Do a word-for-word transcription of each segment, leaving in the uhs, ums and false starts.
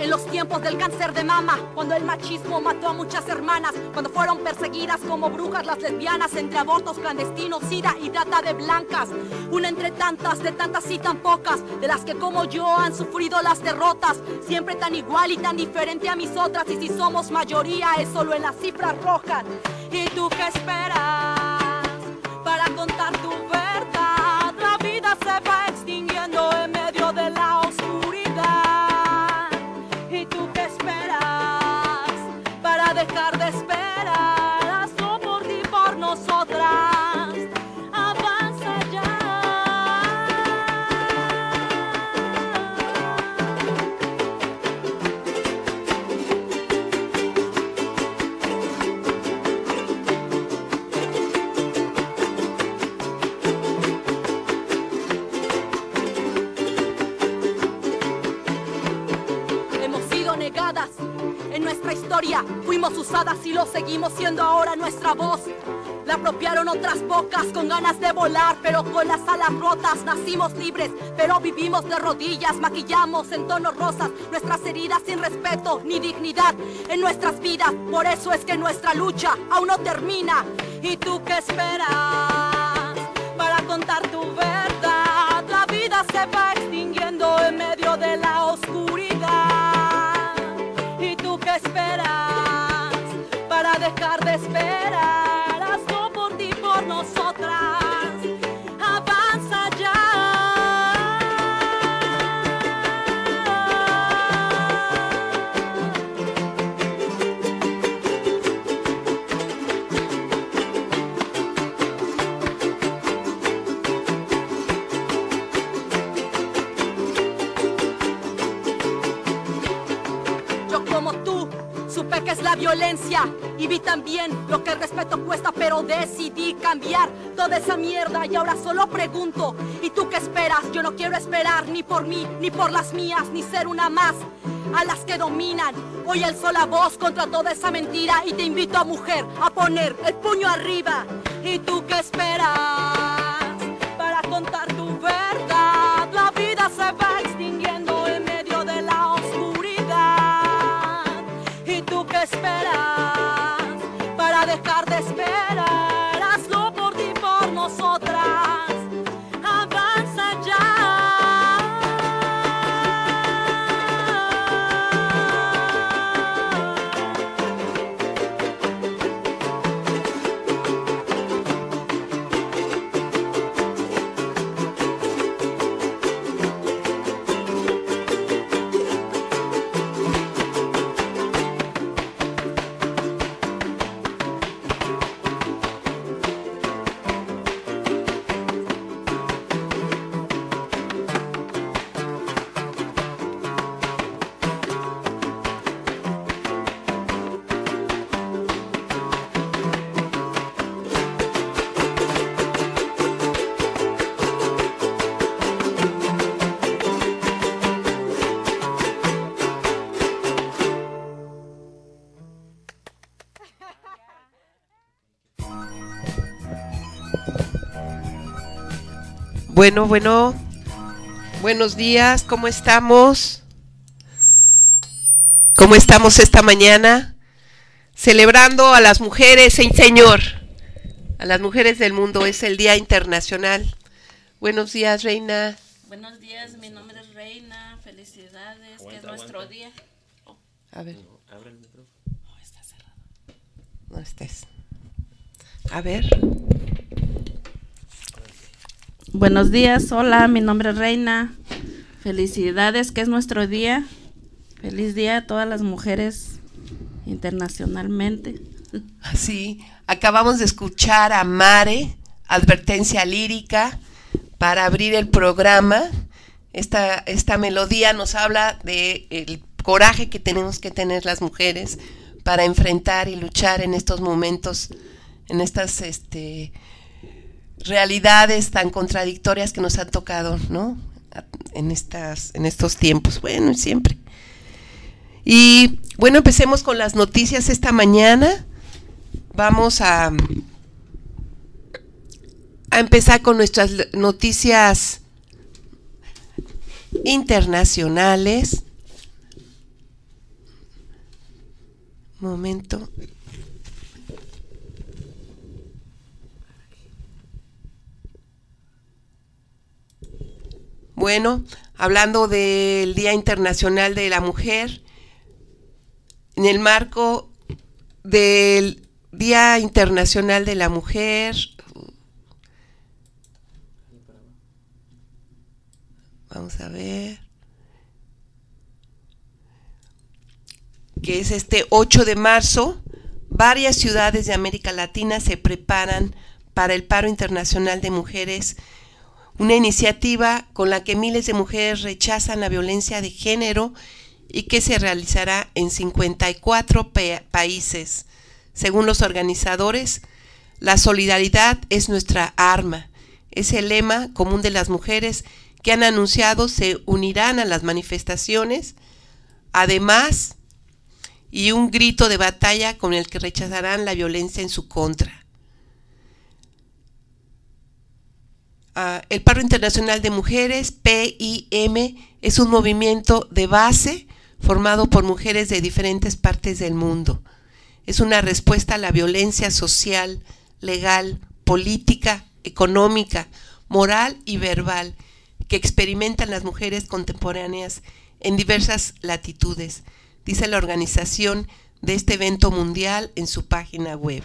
en los tiempos del cáncer de mama, cuando el machismo mató a muchas hermanas, cuando fueron perseguidas como brujas las lesbianas, entre abortos clandestinos, sida y trata de blancas. Una entre tantas, de tantas y tan pocas, de las que como yo han sufrido las derrotas, siempre tan igual y tan diferente a mis otras, y si somos mayoría es solo en las cifras rojas. ¿Y tú qué esperas para contar tu verdad? La vida se va extinguiendo en medio de la oscuridad. ¿Y tú qué esperas para dejar de esperar? Hazlo por ti, por nosotras. Avanza ya. En nuestra historia fuimos usadas y lo seguimos siendo ahora nuestra voz. La apropiaron otras bocas con ganas de volar, pero con las alas rotas. Nacimos libres, pero vivimos de rodillas. Maquillamos en tonos rosas nuestras heridas sin respeto ni dignidad en nuestras vidas. Por eso es que nuestra lucha aún no termina. ¿Y tú qué esperas para contar tu verdad? La vida se va extinguiendo en medio de la oscuridad. ¿Y tú qué esperas para dejar de esperar? Hazlo por ti, por nosotras. Avanza ya. Supe que es la violencia y vi también lo que el respeto cuesta, pero decidí cambiar toda esa mierda y ahora solo pregunto, ¿y tú qué esperas? Yo no quiero esperar ni por mí, ni por las mías, ni ser una más a las que dominan. Hoy alzo la voz contra toda esa mentira y te invito a mujer a poner el puño arriba. ¿Y tú qué esperas para contar tu verdad? La vida se va extinguiendo en medio de la oscuridad. ¿Y tú qué esperas para dejar de esperar? Hazlo por ti, por nosotras. Avanza ya. Bueno, bueno, buenos días, ¿cómo estamos? ¿Cómo estamos esta mañana? Celebrando a las mujeres, sí, señor, a las mujeres del mundo, es el Día Internacional. Buenos días, Reina. Buenos días, mi nombre es Reina, felicidades, aguanta, que es nuestro aguanta. Día. Oh. A ver. No, abre el micrófono. No, está cerrado. No estés. A ver. Buenos días, hola, mi nombre es Reina, felicidades, que es nuestro día, feliz día a todas las mujeres internacionalmente. Sí, acabamos de escuchar a Mare, advertencia lírica, para abrir el programa. Esta, esta melodía nos habla del coraje que tenemos que tener las mujeres para enfrentar y luchar en estos momentos, en estas este realidades tan contradictorias que nos han tocado, ¿no? En estas, en estos tiempos, bueno, siempre. Y bueno, empecemos con las noticias esta mañana. Vamos a, a empezar con nuestras noticias internacionales. momento. Bueno, hablando del Día Internacional de la Mujer, en el marco del Día Internacional de la Mujer, vamos a ver, que es este ocho de marzo, varias ciudades de América Latina se preparan para el Paro Internacional de Mujeres, una iniciativa con la que miles de mujeres rechazan la violencia de género y que se realizará en cincuenta y cuatro pa- países. Según los organizadores, la solidaridad es nuestra arma. Es el lema común de las mujeres que han anunciado se unirán a las manifestaciones. Además, y un grito de batalla con el que rechazarán la violencia en su contra. Uh, el Paro Internacional de Mujeres, P I M, es un movimiento de base formado por mujeres de diferentes partes del mundo. Es una respuesta a la violencia social, legal, política, económica, moral y verbal que experimentan las mujeres contemporáneas en diversas latitudes, dice la organización de este evento mundial en su página web.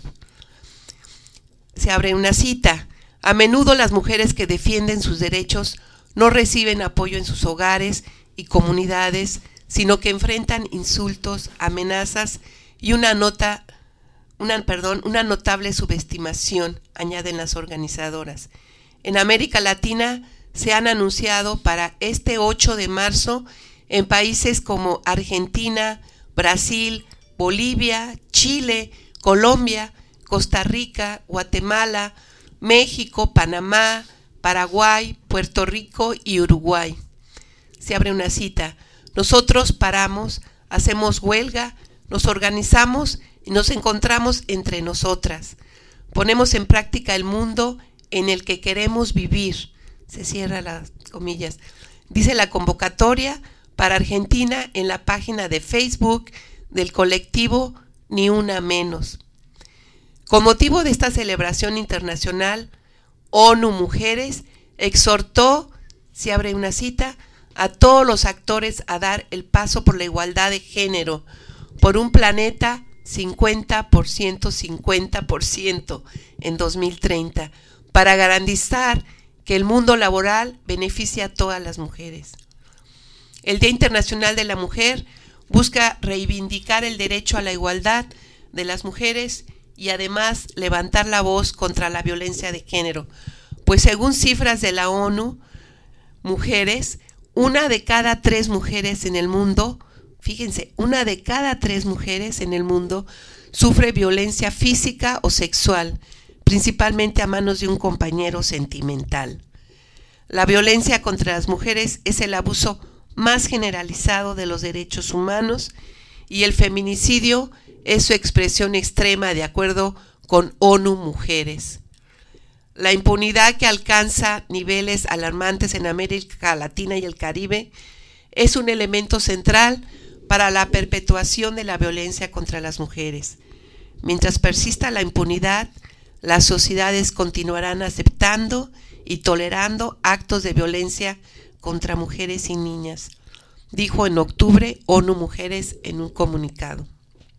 Se abre una cita. A menudo las mujeres que defienden sus derechos no reciben apoyo en sus hogares y comunidades, sino que enfrentan insultos, amenazas y una nota, una, perdón, una notable subestimación, añaden las organizadoras. En América Latina se han anunciado para este ocho de marzo en países como Argentina, Brasil, Bolivia, Chile, Colombia, Costa Rica, Guatemala, México, Panamá, Paraguay, Puerto Rico y Uruguay. Se abre una cita. Nosotros paramos, hacemos huelga, nos organizamos y nos encontramos entre nosotras. Ponemos en práctica el mundo en el que queremos vivir. Se cierra las comillas. Dice la convocatoria para Argentina en la página de Facebook del colectivo Ni Una Menos. Con motivo de esta celebración internacional, ONU Mujeres exhortó, se abre una cita, a todos los actores a dar el paso por la igualdad de género, por un planeta cincuenta por ciento, cincuenta por ciento en dos mil treinta, para garantizar que el mundo laboral beneficie a todas las mujeres. El Día Internacional de la Mujer busca reivindicar el derecho a la igualdad de las mujeres y además levantar la voz contra la violencia de género, pues según cifras de la ONU Mujeres, una de cada tres mujeres en el mundo, fíjense, una de cada tres mujeres en el mundo sufre violencia física o sexual, principalmente a manos de un compañero sentimental. La violencia contra las mujeres es el abuso más generalizado de los derechos humanos y el feminicidio es su expresión extrema de acuerdo con ONU Mujeres. La impunidad que alcanza niveles alarmantes en América Latina y el Caribe es un elemento central para la perpetuación de la violencia contra las mujeres. Mientras persista la impunidad, las sociedades continuarán aceptando y tolerando actos de violencia contra mujeres y niñas, dijo en octubre ONU Mujeres en un comunicado.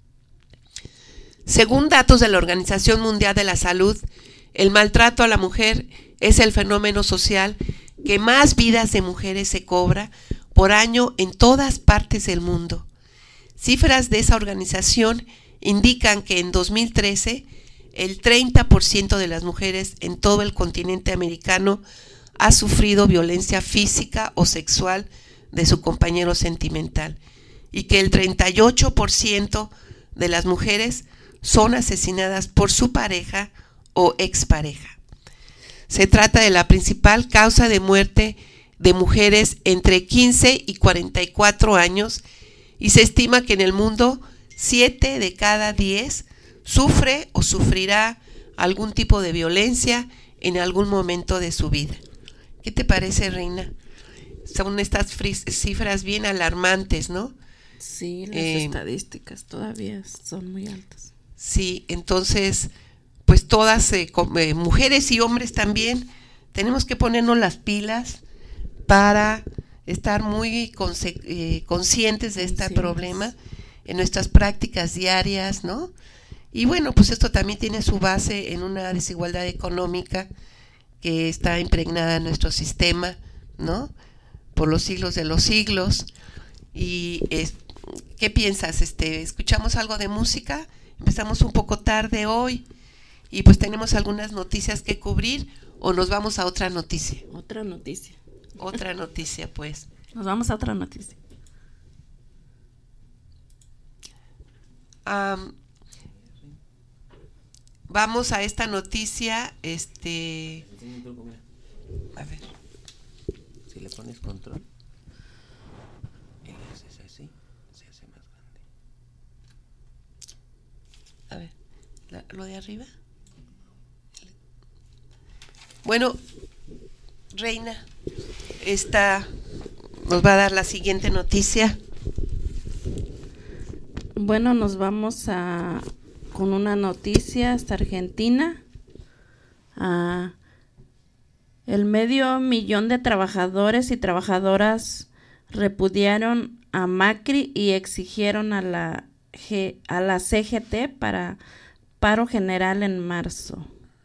Según datos de la Organización Mundial de la Salud, el maltrato a la mujer es el fenómeno social que más vidas de mujeres se cobra por año en todas partes del mundo. Cifras de esa organización indican que en dos mil trece el treinta por ciento de las mujeres en todo el continente americano ha sufrido violencia física o sexual de su compañero sentimental y que el treinta y ocho por ciento de las mujeres son asesinadas por su pareja o expareja. Se trata de la principal causa de muerte de mujeres entre quince y cuarenta y cuatro años y se estima que en el mundo siete de cada diez sufre o sufrirá algún tipo de violencia en algún momento de su vida. ¿Qué te parece, Reina? Son estas cifras bien alarmantes, ¿no? Sí, las Eh, estadísticas todavía son muy altas. Sí, entonces, pues todas, eh, com- eh, mujeres y hombres también, tenemos que ponernos las pilas para estar muy conse- eh, conscientes de este Conscientes. problema en nuestras prácticas diarias, ¿no? Y bueno, pues esto también tiene su base en una desigualdad económica que está impregnada en nuestro sistema, ¿no? Por los siglos de los siglos. Y es, ¿qué piensas? Este, ¿escuchamos algo de música? Empezamos un poco tarde hoy y pues tenemos algunas noticias que cubrir, o nos vamos a otra noticia. Otra noticia. Otra noticia, pues. Nos vamos a otra noticia. Um, vamos a esta noticia, este, a ver, si le pones control, y le haces así, se hace más grande. A ver, la, lo de arriba. Bueno, Reina, esta nos va a dar la siguiente noticia. Bueno, nos vamos a con una noticia hasta Argentina. Ah, el medio millón de trabajadores y trabajadoras repudiaron a Macri y exigieron a la G, a la C G T para paro general en marzo.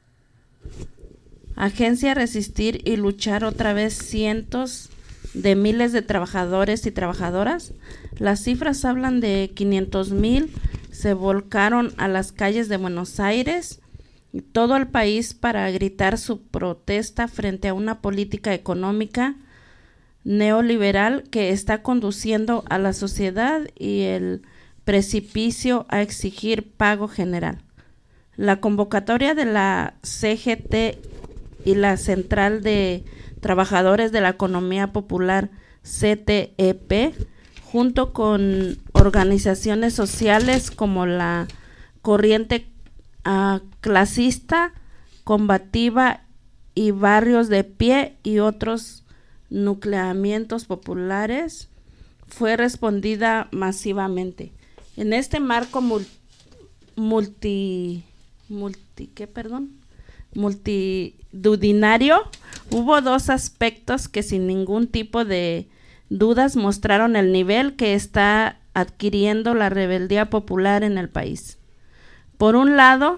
Agencia Resistir y Luchar otra vez cientos de miles de trabajadores y trabajadoras. Las cifras hablan de quinientos mil, se volcaron a las calles de Buenos Aires y todo el país para gritar su protesta frente a una política económica neoliberal que está conduciendo a la sociedad y el precipicio a exigir pago general. La convocatoria de la C G T y la Central de Trabajadores de la Economía Popular, C T E P, junto con organizaciones sociales como la Corriente uh, Clasista, Combativa y Barrios de Pie y otros nucleamientos populares, fue respondida masivamente. En este marco mul- multi, multi, ¿qué, perdón? multitudinario, hubo dos aspectos que sin ningún tipo de dudas mostraron el nivel que está adquiriendo la rebeldía popular en el país. Por un lado,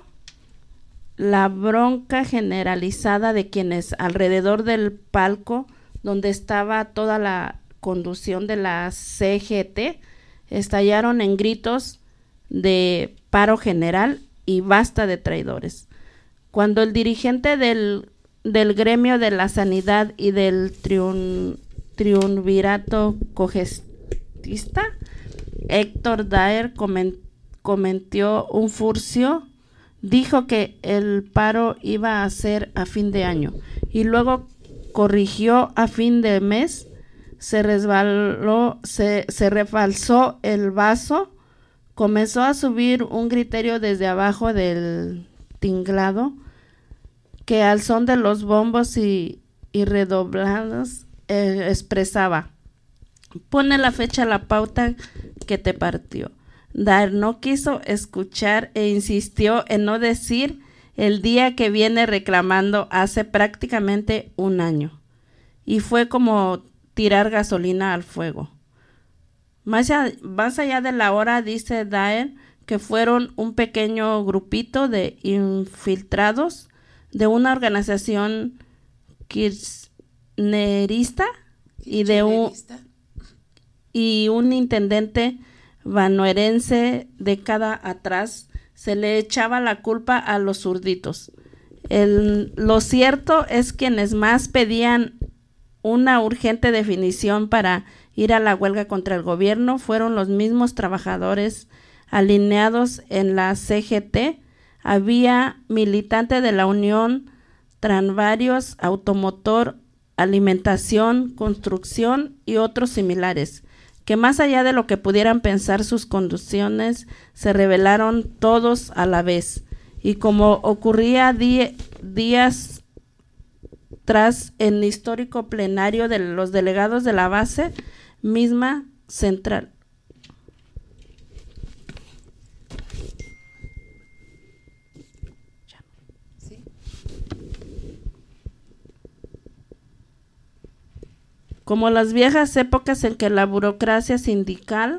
la bronca generalizada de quienes alrededor del palco donde estaba toda la conducción de la C G T estallaron en gritos de paro general y basta de traidores. Cuando el dirigente del, del gremio de la sanidad y del triun, triunvirato cogestista, Héctor Daer, coment, comentó un furcio, dijo que el paro iba a ser a fin de año y luego corrigió a fin de mes, se resbaló, se, se refalsó el vaso, comenzó a subir un griterio desde abajo del tinglado, que al son de los bombos y, y redoblados eh, expresaba: pone la fecha a la pauta que te partió. Daer no quiso escuchar e insistió en no decir el día que viene reclamando hace prácticamente un año. Y fue como tirar gasolina al fuego. Más allá, más allá de la hora, dice Daer, que fueron un pequeño grupito de infiltrados de una organización kirchnerista y de un y un intendente bonaerense década atrás se le echaba la culpa a los zurditos. El, lo cierto es que quienes más pedían una urgente definición para ir a la huelga contra el gobierno fueron los mismos trabajadores alineados en la C G T. Había militantes de la Unión Tranvarios, Automotor, Alimentación, Construcción y otros similares, que más allá de lo que pudieran pensar sus conducciones, se rebelaron todos a la vez. Y como ocurría di- días tras el histórico plenario de los delegados de la base misma central, como las viejas épocas en que la burocracia sindical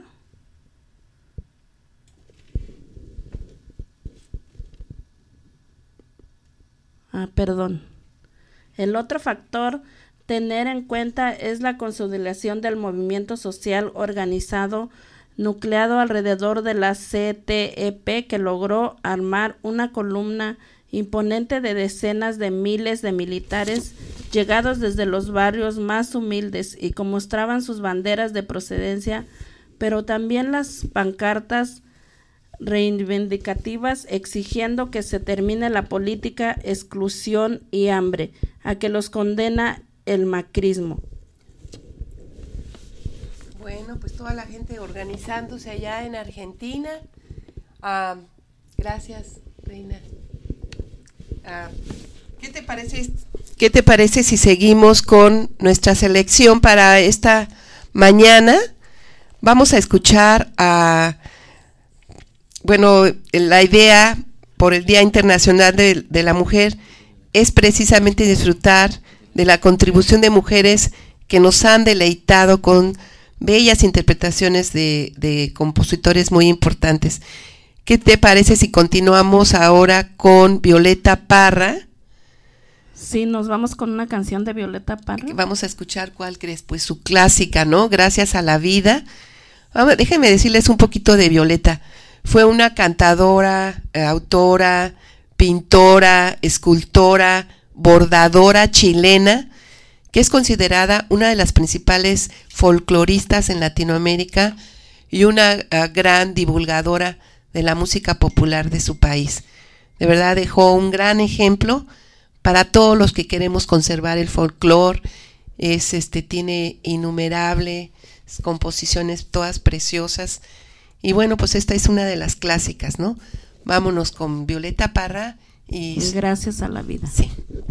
ah, perdón. El otro factor tener en cuenta es la consolidación del movimiento social organizado nucleado alrededor de la C T E P, que logró armar una columna imponente de decenas de miles de militares llegados desde los barrios más humildes y que mostraban sus banderas de procedencia, pero también las pancartas reivindicativas exigiendo que se termine la política, exclusión y hambre, a que los condena el macrismo. Bueno, pues toda la gente organizándose allá en Argentina. Uh, gracias, Reina. Uh, ¿Qué te parece? ¿Qué te parece si seguimos con nuestra selección para esta mañana? Vamos a escuchar a, bueno, la idea por el Día Internacional de, de la Mujer es precisamente disfrutar de la contribución de mujeres que nos han deleitado con bellas interpretaciones de, de compositores muy importantes. ¿Qué te parece si continuamos ahora con Violeta Parra? Sí, nos vamos con una canción de Violeta Parra. Vamos a escuchar, ¿cuál crees? Pues su clásica, ¿no? Gracias a la vida. Vamos, déjenme decirles un poquito de Violeta. Fue una cantadora, eh, autora, pintora, escultora, bordadora chilena, que es considerada una de las principales folcloristas en Latinoamérica y una uh, gran divulgadora de la música popular de su país. De verdad dejó un gran ejemplo para todos los que queremos conservar el folclore. Es, este, tiene innumerables composiciones, todas preciosas. Y bueno, pues esta es una de las clásicas, ¿no? Vámonos con Violeta Parra y Gracias a la vida. Sí.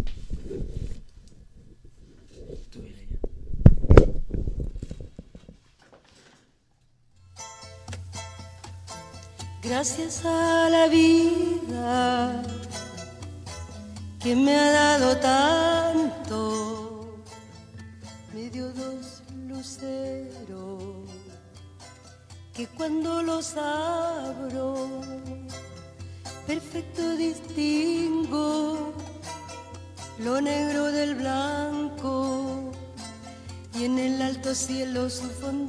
Gracias a la vida que me ha dado tanto, me dio dos luceros que cuando los abro perfecto distingo lo negro del blanco y en el alto cielo su fondo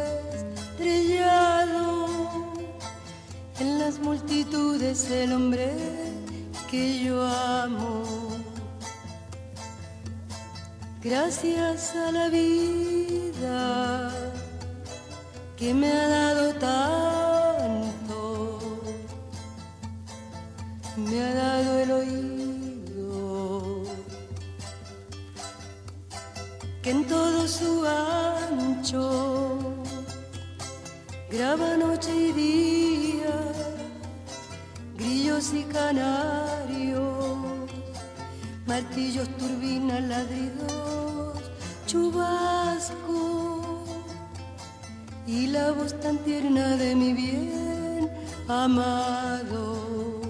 estrellado. En las multitudes el hombre que yo amo. Gracias a la vida que me ha dado tanto, me ha dado el oído que en todo su ancho graba noche y día, grillos y canarios, martillos, turbinas, ladridos, chubasco y la voz tan tierna de mi bien amado.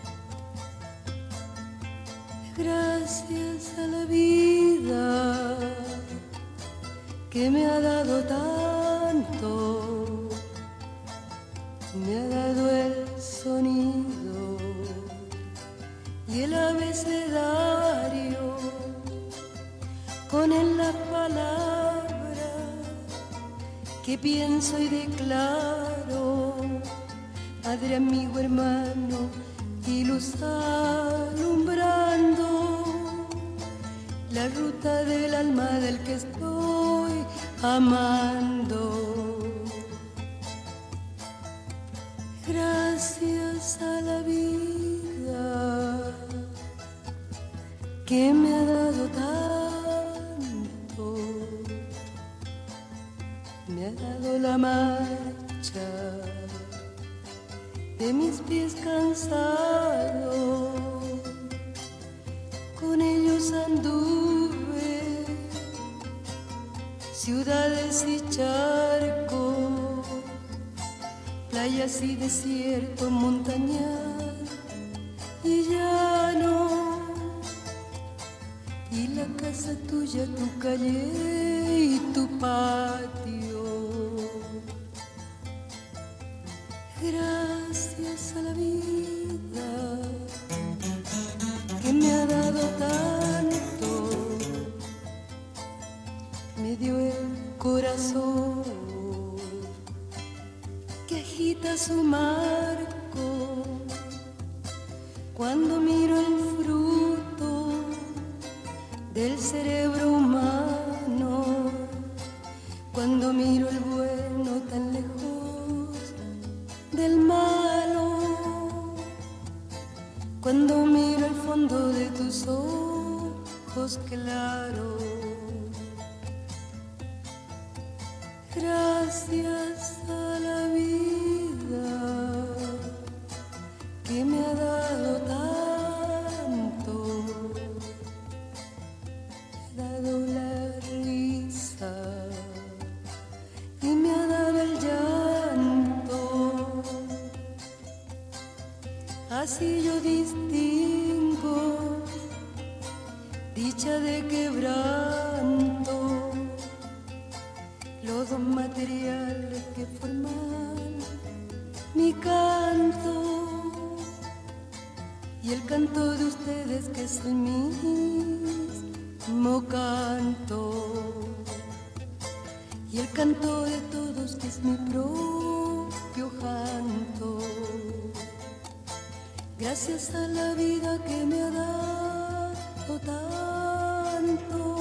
Gracias a la vida que me ha dado tanto, me ha dado el sonido y el abecedario, con él las palabras que pienso y declaro, padre, amigo, hermano y luz alumbrando la ruta del alma del que estoy amando. Gracias a la vida que me ha dado tanto, me ha dado la marcha de mis pies cansados, con ellos anduve ciudades y charcos, playas y desiertos, montañas y llano, y la casa tuya, tu calle y tu patio. Gracias a la vida que me ha dado tanto, me dio el corazón que agita su marco cuando miro el fruto del cerebro humano, cuando miro el bueno tan lejos del malo, cuando miro el fondo de tus ojos claros. Gracias a la vida que me ha dado tanto, me ha dado la risa y me ha dado el llanto. Así yo distingo dicha de quebranto, los dos materiales que forman mi canto y el canto de ustedes que es el mismo canto y el canto de todos que es mi propio canto. Gracias a la vida que me ha dado tanto.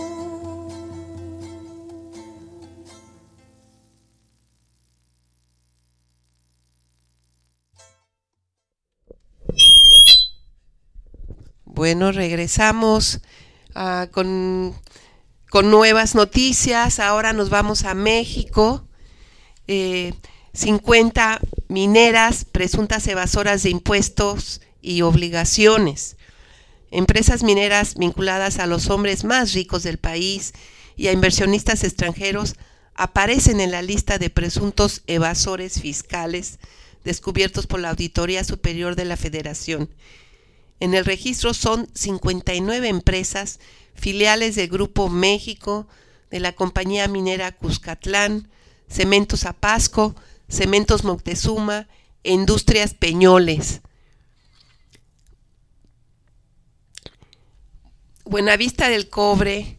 Bueno, regresamos uh, con, con nuevas noticias. Ahora nos vamos a México. Eh, cincuenta mineras presuntas evasoras de impuestos y obligaciones. Empresas mineras vinculadas a los hombres más ricos del país y a inversionistas extranjeros aparecen en la lista de presuntos evasores fiscales descubiertos por la Auditoría Superior de la Federación. En el registro son cincuenta y nueve empresas, filiales del Grupo México, de la compañía minera Cuscatlán, Cementos Apasco, Cementos Moctezuma e Industrias Peñoles. Buenavista del Cobre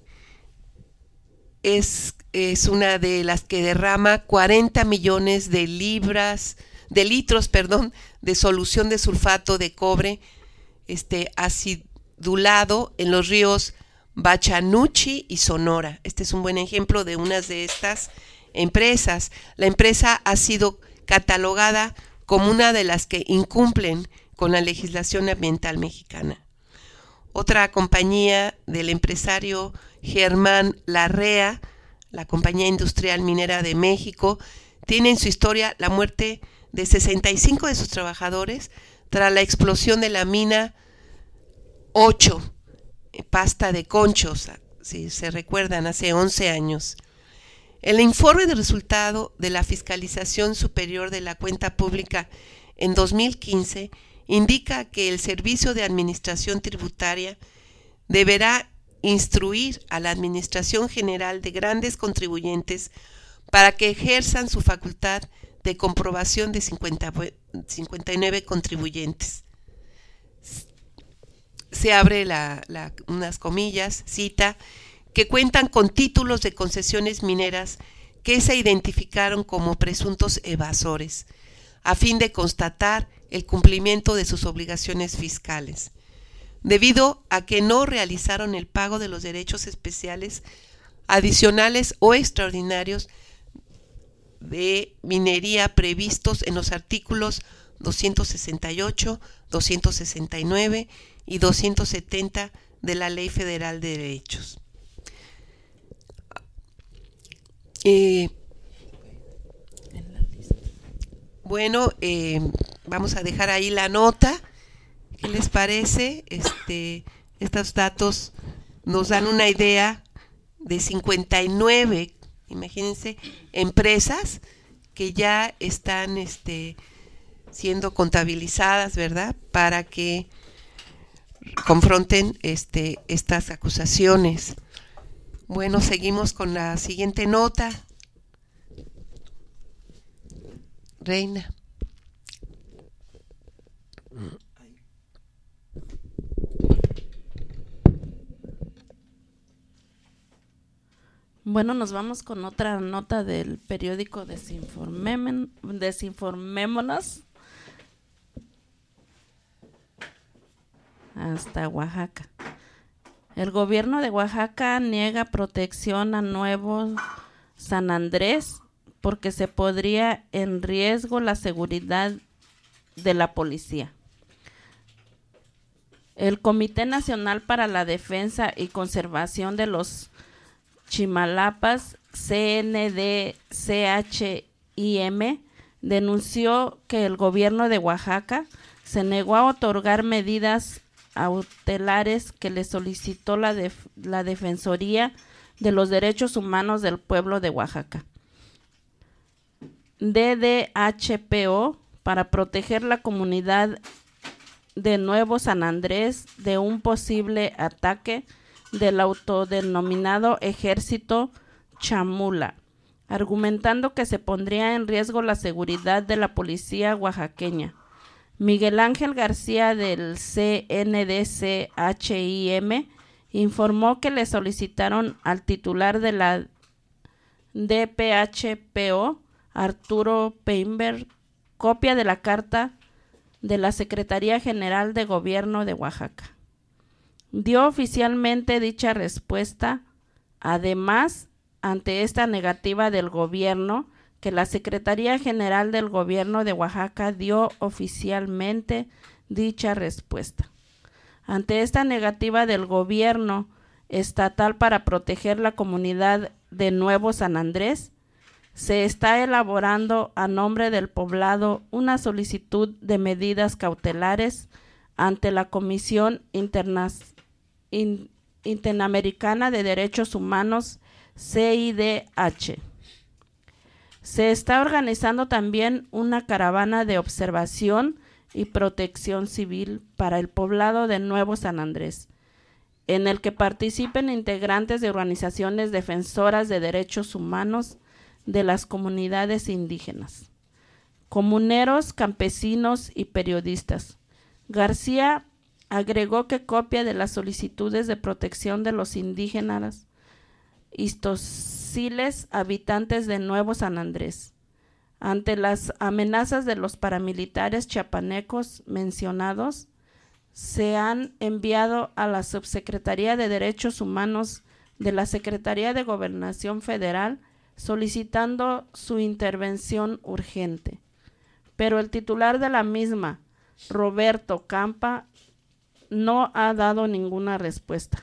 es, es una de las que derrama cuarenta millones de libras, de litros, perdón, de solución de sulfato de cobre este acidulado en los ríos Bachanuchi y Sonora. Este es un buen ejemplo de una de estas empresas. La empresa ha sido catalogada como una de las que incumplen con la legislación ambiental mexicana. Otra compañía del empresario Germán Larrea, la compañía industrial minera de México, tiene en su historia la muerte de sesenta y cinco de sus trabajadores tras la explosión de la mina ocho, pasta de conchos, si se recuerdan, hace once años. El informe de resultado de la Fiscalización Superior de la Cuenta Pública en dos mil quince indica que el Servicio de Administración Tributaria deberá instruir a la Administración General de Grandes Contribuyentes para que ejerzan su facultad de comprobación de cincuenta, cincuenta y nueve contribuyentes. Se abre la, la, unas comillas, cita, que cuentan con títulos de concesiones mineras que se identificaron como presuntos evasores, a fin de constatar el cumplimiento de sus obligaciones fiscales, debido a que no realizaron el pago de los derechos especiales, adicionales o extraordinarios de minería previstos en los artículos doscientos sesenta y ocho, doscientos sesenta y nueve y doscientos setenta de la Ley Federal de Derechos. Eh, bueno, eh, vamos a dejar ahí la nota. ¿Qué les parece? Este, estos datos nos dan una idea de cincuenta y nueve, imagínense, empresas que ya están este, siendo contabilizadas, ¿verdad? Para que confronten este, estas acusaciones. Bueno, seguimos con la siguiente nota. Reina. Bueno, nos vamos con otra nota del periódico Desinformemen- Desinformémonos hasta Oaxaca. El gobierno de Oaxaca niega protección a Nuevo San Andrés porque se podría en riesgo la seguridad de la policía. El Comité Nacional para la Defensa y Conservación de los Chimalapas, C N D C H I M, denunció que el gobierno de Oaxaca se negó a otorgar medidas cautelares que le solicitó la, def- la Defensoría de los Derechos Humanos del Pueblo de Oaxaca, D D H P O, para proteger la comunidad de Nuevo San Andrés de un posible ataque del autodenominado Ejército Chamula, argumentando que se pondría en riesgo la seguridad de la policía oaxaqueña. Miguel Ángel García del C N D C H I M informó que le solicitaron al titular de la D P H P O, Arturo Peinberg, copia de la carta de la Secretaría General de Gobierno de Oaxaca. Dio oficialmente dicha respuesta. Además, ante esta negativa del gobierno, que la Secretaría General del Gobierno de Oaxaca dio oficialmente dicha respuesta. Ante esta negativa del gobierno estatal para proteger la comunidad de Nuevo San Andrés, se está elaborando a nombre del poblado una solicitud de medidas cautelares ante la Comisión Interna- In- Interamericana de Derechos Humanos, C I D H. Se está organizando también una caravana de observación y protección civil para el poblado de Nuevo San Andrés, en el que participen integrantes de organizaciones defensoras de derechos humanos de las comunidades indígenas, comuneros, campesinos y periodistas. García agregó que copia de las solicitudes de protección de los indígenas istosiles habitantes de Nuevo San Andrés ante las amenazas de los paramilitares chiapanecos mencionados, se han enviado a la Subsecretaría de Derechos Humanos de la Secretaría de Gobernación Federal solicitando su intervención urgente. Pero el titular de la misma, Roberto Campa, no ha dado ninguna respuesta.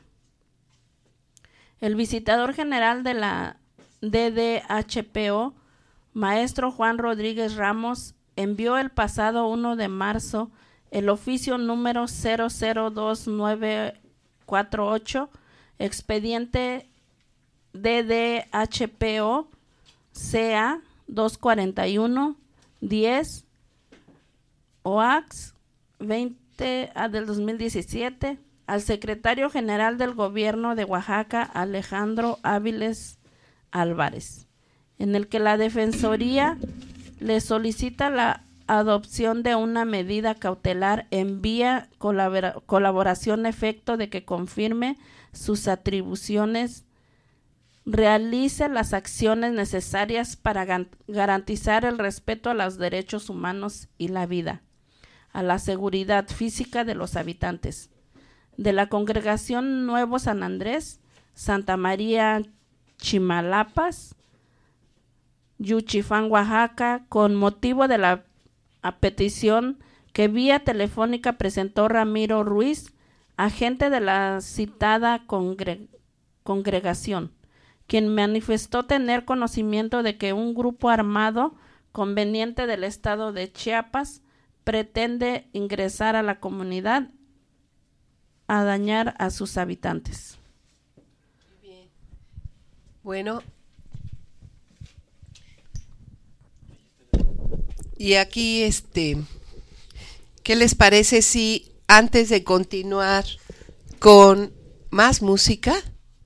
El visitador general de la D D H P O, maestro Juan Rodríguez Ramos, envió el pasado primero de marzo el oficio número cero cero dos nueve cuatro ocho, expediente D D H P O C A doscientos cuarenta y uno diez O A X veinte a del dos mil diecisiete al secretario general del gobierno de Oaxaca, Alejandro Áviles Álvarez, en el que la Defensoría le solicita la adopción de una medida cautelar en vía colabora- colaboración a efecto de que confirme sus atribuciones, realice las acciones necesarias para gan- garantizar el respeto a los derechos humanos y la vida, a la seguridad física de los habitantes de la Congregación Nuevo San Andrés, Santa María Chimalapas, Yuchifán, Oaxaca, con motivo de la a petición que vía telefónica presentó Ramiro Ruiz, agente de la citada congre- congregación, quien manifestó tener conocimiento de que un grupo armado conveniente del estado de Chiapas pretende ingresar a la comunidad a dañar a sus habitantes. Bien. Bueno, y aquí, este, ¿qué les parece si antes de continuar con más música,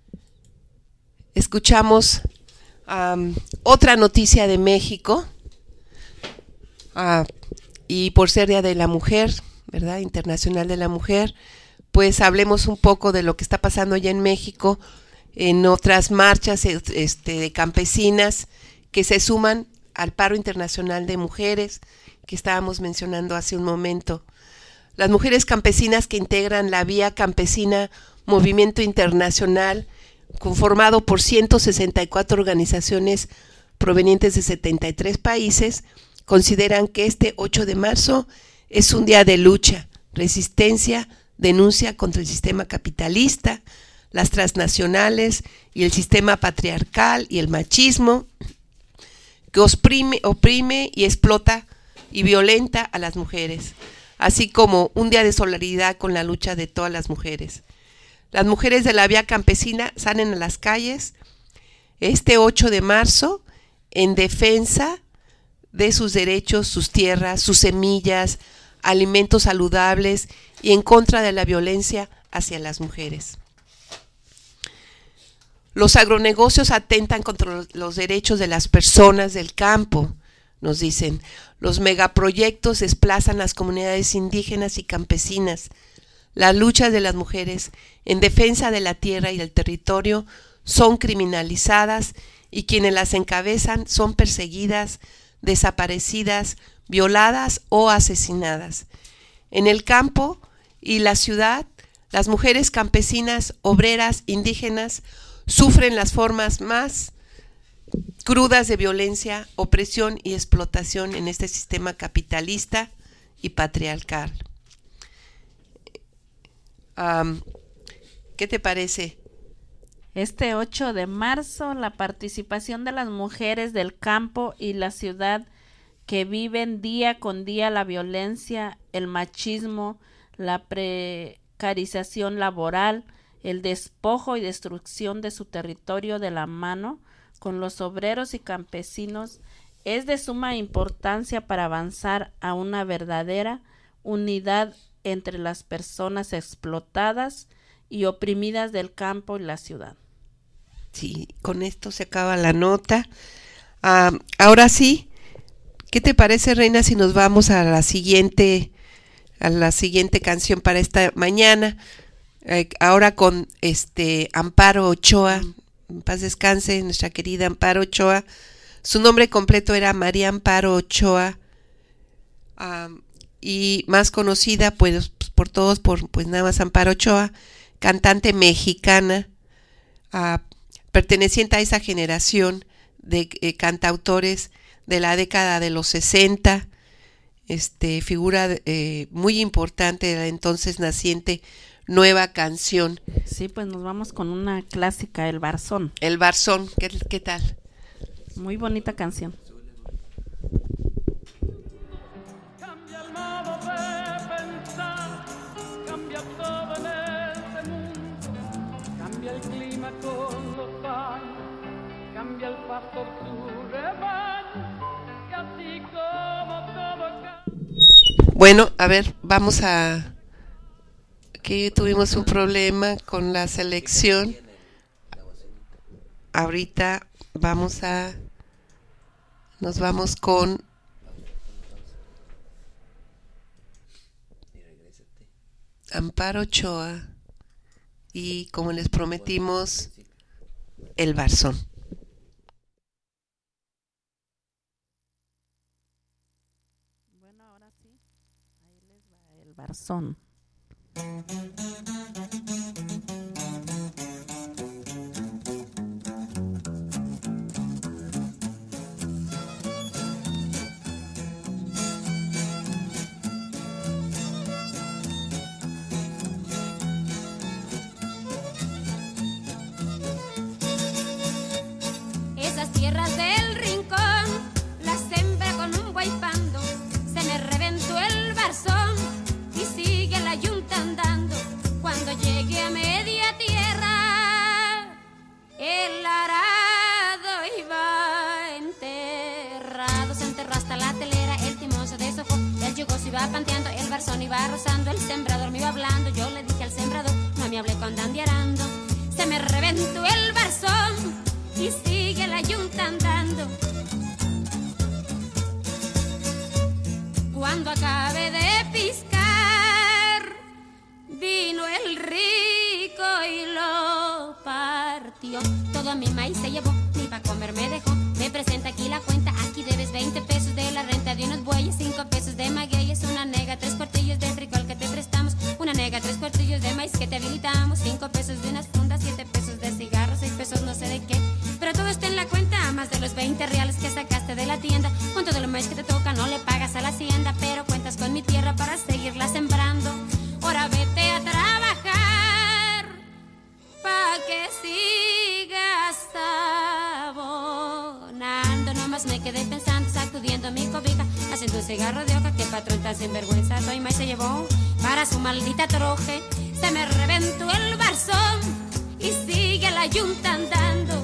escuchamos um, otra noticia de México, uh, y por ser Día de la Mujer, ¿verdad? Internacional de la Mujer, pues hablemos un poco de lo que está pasando ya en México, en otras marchas este, de campesinas que se suman al paro internacional de mujeres que estábamos mencionando hace un momento. Las mujeres campesinas que integran la Vía Campesina Movimiento Internacional, conformado por ciento sesenta y cuatro organizaciones provenientes de setenta y tres países, consideran que este ocho de marzo es un día de lucha, resistencia, denuncia contra el sistema capitalista, las transnacionales y el sistema patriarcal y el machismo que oprime, oprime y explota y violenta a las mujeres, así como un día de solidaridad con la lucha de todas las mujeres. Las mujeres de la Vía Campesina salen a las calles este ocho de marzo en defensa de sus derechos, sus tierras, sus semillas, alimentos saludables y en contra de la violencia hacia las mujeres. Los agronegocios atentan contra los derechos de las personas del campo, nos dicen. Los megaproyectos desplazan las comunidades indígenas y campesinas. Las luchas de las mujeres en defensa de la tierra y del territorio son criminalizadas y quienes las encabezan son perseguidas, desaparecidas, violadas o asesinadas. En el campo y la ciudad, las mujeres campesinas, obreras, indígenas, sufren las formas más crudas de violencia, opresión y explotación en este sistema capitalista y patriarcal. Um, ¿Qué te parece? Este ocho de marzo, la participación de las mujeres del campo y la ciudad que viven día con día la violencia, el machismo, la precarización laboral, el despojo y destrucción de su territorio de la mano con los obreros y campesinos es de suma importancia para avanzar a una verdadera unidad entre las personas explotadas y oprimidas del campo y la ciudad. Sí, con esto se acaba la nota. Uh, ahora sí, ¿qué te parece, Reina, si nos vamos a la siguiente, a la siguiente canción para esta mañana? Eh, ahora con este Amparo Ochoa, en paz descanse, nuestra querida Amparo Ochoa. Su nombre completo era María Amparo Ochoa, um, y más conocida pues por todos por pues nada más Amparo Ochoa, cantante mexicana, uh, perteneciente a esa generación de eh, cantautores de la década de los sesenta, este figura eh, muy importante de la entonces naciente Nueva Canción. Sí, pues nos vamos con una clásica, El Barzón. El Barzón, ¿qué, qué tal? Muy bonita canción. Cambia el modo de pensar, cambia todo en este mundo, cambia el clima con los años, cambia el pastor su rebaño, y así como todo cambia. Bueno, a ver, vamos a... Aquí tuvimos un problema con la selección. Ahorita vamos a... Nos vamos con... Amparo Ochoa. Y como les prometimos, El Barzón. Bueno, ahora sí, ahí les va El Barzón. Esas tierras del rincón las sembra con un guaypando, se me reventó el barzón y sigue la yunta andando. Cuando llegue a media tierra iba panteando, el barzón iba rozando, el sembrador me iba hablando. Yo le dije al sembrador, no me hable cuando ande arando. Se me reventó el barzón y sigue la yunta andando. Cuando acabe de piscar, vino el rico y lo partió. Todo mi maíz se llevó, ni pa' comer me dejó. Me presenta aquí la cuenta, aquí debes veinte pesos de la renta de unos bueyes, cinco pesos de magueyes, una nega, tres cuartillos de frijol que te prestamos, una nega, tres cuartillos de maíz que te habilitamos, cinco pesos de unas fundas, siete pesos de cigarros, seis pesos no sé de qué. Pero todo está en la cuenta, más de los veinte reales que sacaste de la tienda. Con todo el maíz que te toca no le pagas a la hacienda, pero cuentas con mi tierra para seguirla sembrando. Ahora vete a trabajar pa' que sigas abonando. Nomás me quedé pensando, sacudiendo mi cobija, haciendo un cigarro de hoja, que el patrón tan sinvergüenza. Todo y maíz se llevó para su maldita troje. Se me reventó el barzón y sigue la yunta andando.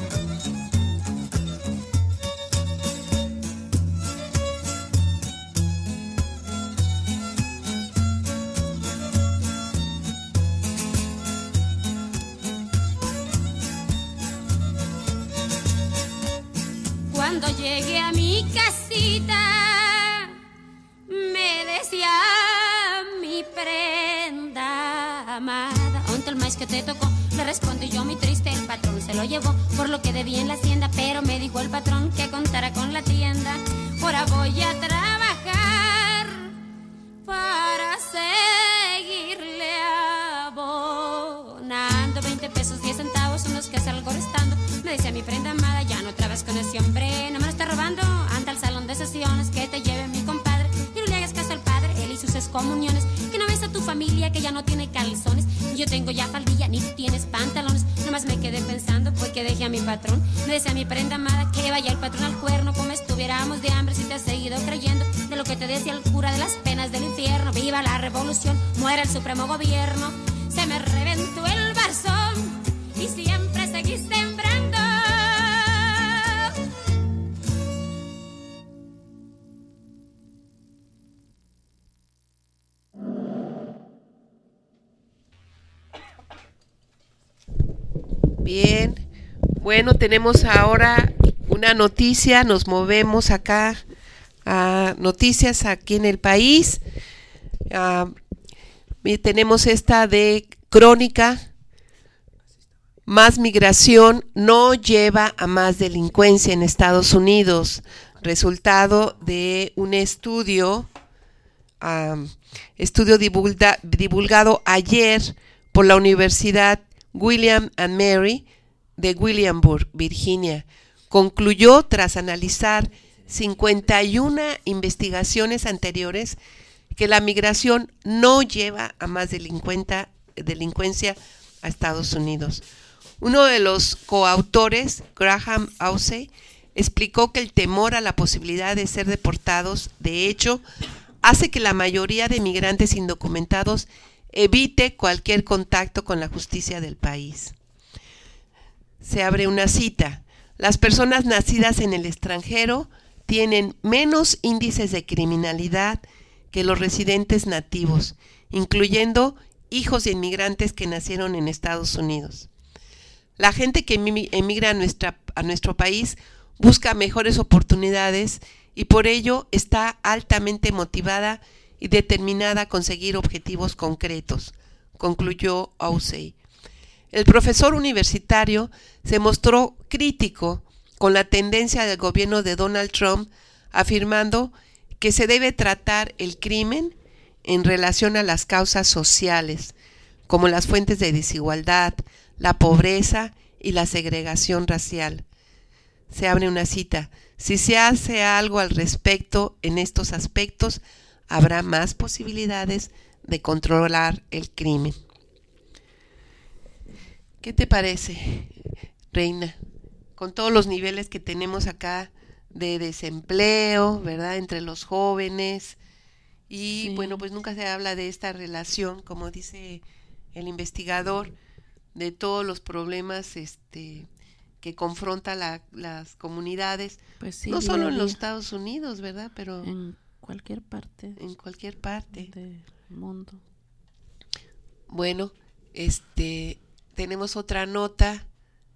Cuando llegué a mi casita, me decía mi prenda amada, ¿onta el maíz que te tocó? Le respondí yo muy triste, el patrón se lo llevó por lo que debía en la hacienda, pero me dijo el patrón que contara con la tienda. Ahora voy a trabajar para seguirle abonando. Veinte pesos, diez centavos son los que salgo restando. Me decía mi prenda amada, ya no trabajas con ese hombre, no me lo está robando. Anda al salón de sesiones, que te lleve mi compadre, y no le hagas caso al padre, él y sus excomuniones. Que no ves a tu familia que ya no tiene calzones, y yo tengo ya faldilla, ni tienes pantalones. Nomás me quedé pensando porque dejé a mi patrón. Me decía mi prenda amada que vaya el patrón al cuerno, como estuviéramos de hambre si te has seguido creyendo de lo que te decía el cura de las penas del infierno. Viva la revolución, muera el supremo gobierno. Se me reventó el barzón y siempre seguí sembrando. Bien, bueno, tenemos ahora una noticia, nos movemos acá a noticias aquí en el país. Uh, tenemos esta de Crónica, más migración no lleva a más delincuencia en Estados Unidos, resultado de un estudio, uh, estudio divulga, divulgado ayer por la Universidad William and Mary de Williamsburg, Virginia. Concluyó, tras analizar cincuenta y una investigaciones anteriores, que la migración no lleva a más delincuencia a Estados Unidos. Uno de los coautores, Graham Ausey, explicó que el temor a la posibilidad de ser deportados, de hecho, hace que la mayoría de migrantes indocumentados evite cualquier contacto con la justicia del país. Se abre una cita. Las personas nacidas en el extranjero tienen menos índices de criminalidad que los residentes nativos, incluyendo hijos de inmigrantes que nacieron en Estados Unidos. La gente que emigra a, nuestra, a nuestro país busca mejores oportunidades y por ello está altamente motivada y determinada a conseguir objetivos concretos, concluyó Ausey. El profesor universitario se mostró crítico con la tendencia del gobierno de Donald Trump, afirmando que se debe tratar el crimen en relación a las causas sociales, como las fuentes de desigualdad, la pobreza y la segregación racial. Se abre una cita. Si se hace algo al respecto en estos aspectos, habrá más posibilidades de controlar el crimen. ¿Qué te parece, Reina? Con todos los niveles que tenemos acá de desempleo, ¿verdad?, entre los jóvenes, y sí, bueno, pues nunca se habla de esta relación, como dice el investigador, de todos los problemas este que confronta la, las comunidades, pues sí, no solo en los Estados Unidos, ¿verdad?, pero en cualquier parte En cualquier parte. del mundo. Bueno, este, tenemos otra nota.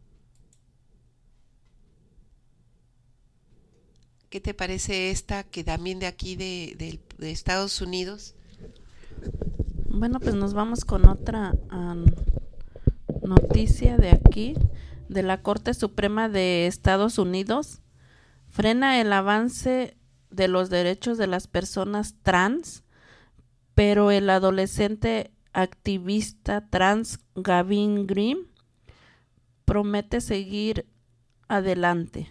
¿Qué te parece esta, que también de aquí de, de, de Estados Unidos? Bueno, pues nos vamos con otra um, noticia de aquí, de la Corte Suprema de Estados Unidos. Frena el avance de los derechos de las personas trans, pero el adolescente activista trans Gavin Grimm promete seguir adelante.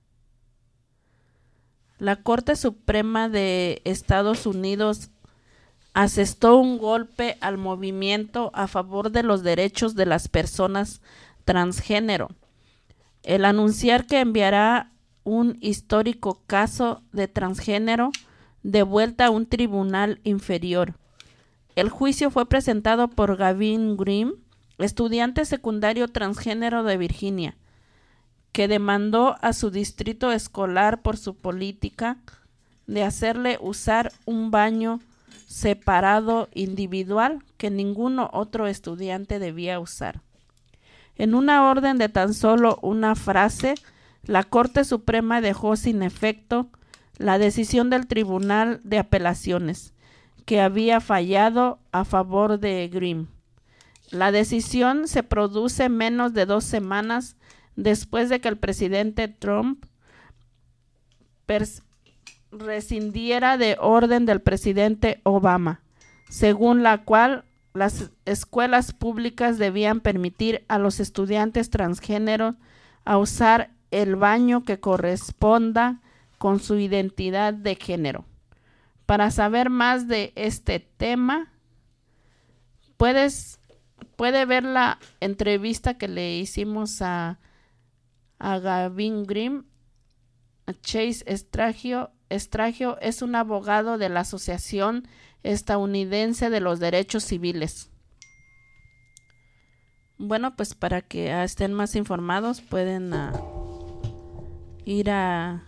La Corte Suprema de Estados Unidos asestó un golpe al movimiento a favor de los derechos de las personas transgénero, el anunciar que enviará un histórico caso de transgénero de vuelta a un tribunal inferior. El juicio fue presentado por Gavin Grimm, estudiante secundario transgénero de Virginia, que demandó a su distrito escolar por su política de hacerle usar un baño separado individual que ninguno otro estudiante debía usar. En una orden de tan solo una frase, la Corte Suprema dejó sin efecto la decisión del Tribunal de Apelaciones, que había fallado a favor de Grimm. La decisión se produce menos de dos semanas después de que el presidente Trump pers- rescindiera de orden del presidente Obama, según la cual las escuelas públicas debían permitir a los estudiantes transgénero a usar el baño que corresponda con su identidad de género. Para saber más de este tema, puedes, puede ver la entrevista que le hicimos a, a Gavin Grimm. Chase Stragio, Stragio es un abogado de la Asociación Estadounidense de los Derechos Civiles. Bueno, pues para que uh, estén más informados pueden uh, ir a,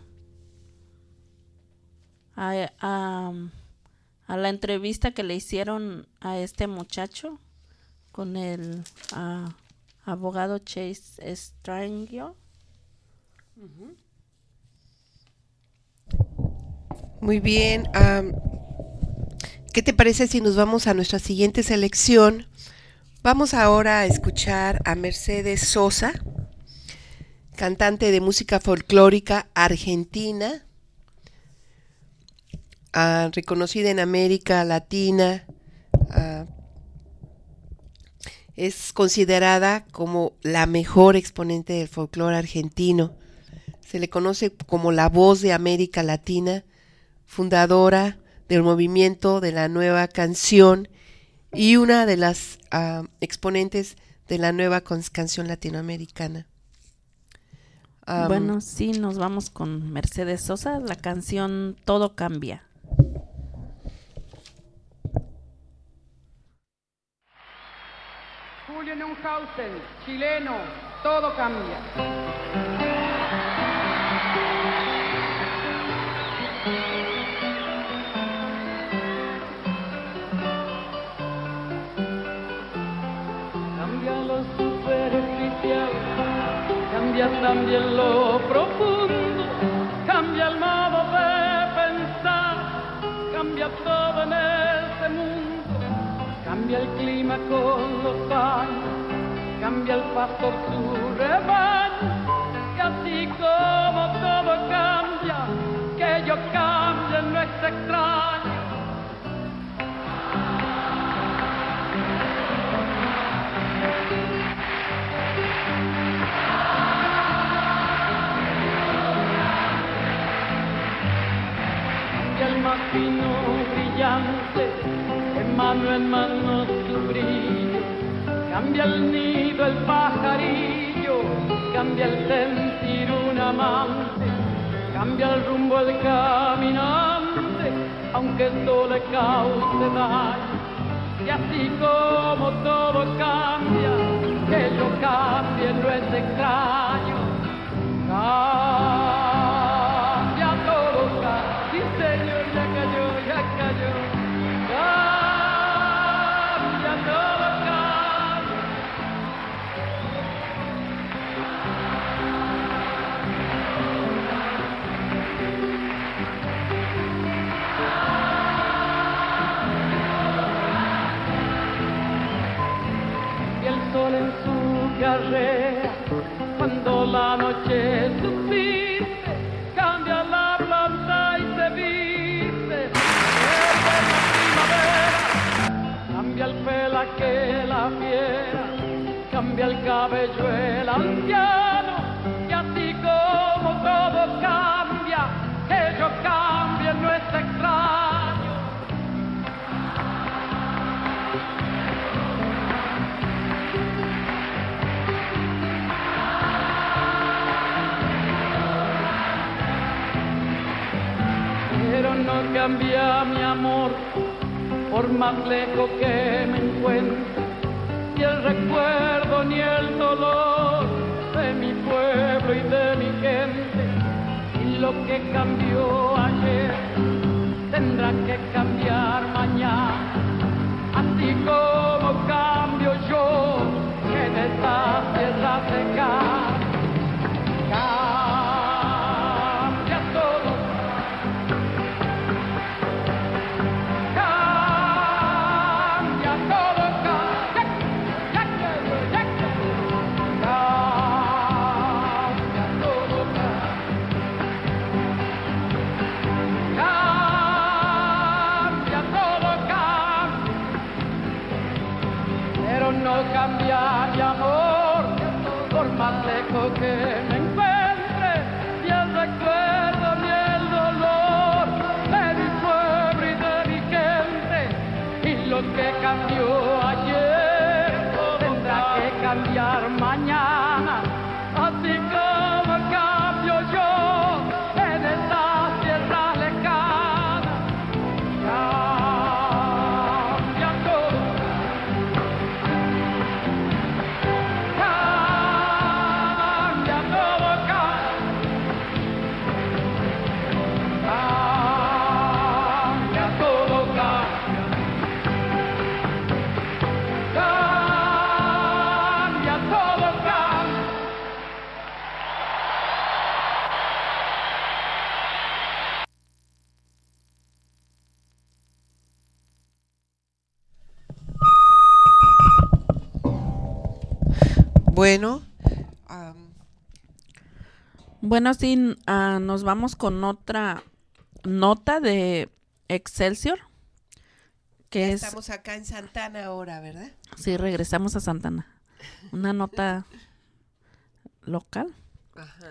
a, a, a la entrevista que le hicieron a este muchacho con el uh, abogado Chase Stragio. Uh-huh. Muy bien. Um, ¿Qué te parece si nos vamos a nuestra siguiente selección? Vamos ahora a escuchar a Mercedes Sosa, cantante de música folclórica argentina, uh, reconocida en América Latina. Uh, es considerada como la mejor exponente del folclore argentino. Se le conoce como la voz de América Latina, fundadora del movimiento de la nueva canción y una de las uh, exponentes de la nueva canción latinoamericana. Um, bueno, sí, nos vamos con Mercedes Sosa, la canción Todo Cambia. Julio Neuhausen, chileno, Todo Cambia. Cambia también lo profundo, cambia el modo de pensar, cambia todo en este mundo, cambia el clima con los años, cambia el pastor su rebaño, que así como todo cambia, que yo cambie no es extraño. El más fino brillante, en mano en mano su brillo, cambia el nido el pajarillo, cambia el sentir un amante, cambia el rumbo el caminante, aunque esto le cause daño, y así como todo cambia, que yo cambie no es extraño. Cambia todo, cambia. Sí, señor, ya cayó. la noche subsiste, cambia la planta y se viste, vuelve la primavera, cambia el pelaje la fiera, cambia el cabello el anciano, y así como todo cambia, que yo cambie no es extraño. Pero no cambia mi amor, por más lejos que me encuentre, ni el recuerdo ni el dolor de mi pueblo y de mi gente. Y lo que cambió ayer tendrá que cambiar mañana, así como cambio yo en esta tierra seca. Cambia todo, cambia todo, cambia, cambia todo, cambia todo, cambia, pero no cambia mi amor, por más lejos que me encuentre, ni el recuerdo ni el dolor de mi pueblo y de mi gente. Y lo que cambió ayer tendrá que cambiar mañana, así como cambio yo en esta tierra lejana. Cambia todo, cambia todo, cambia todo, cambia, cambia todo, cambia. Bueno, am, Bueno, sí, n- ah, nos vamos con otra nota de Excelsior, que es, estamos acá en Santana ahora, ¿verdad? sí, regresamos a Santana, una nota local. Ajá.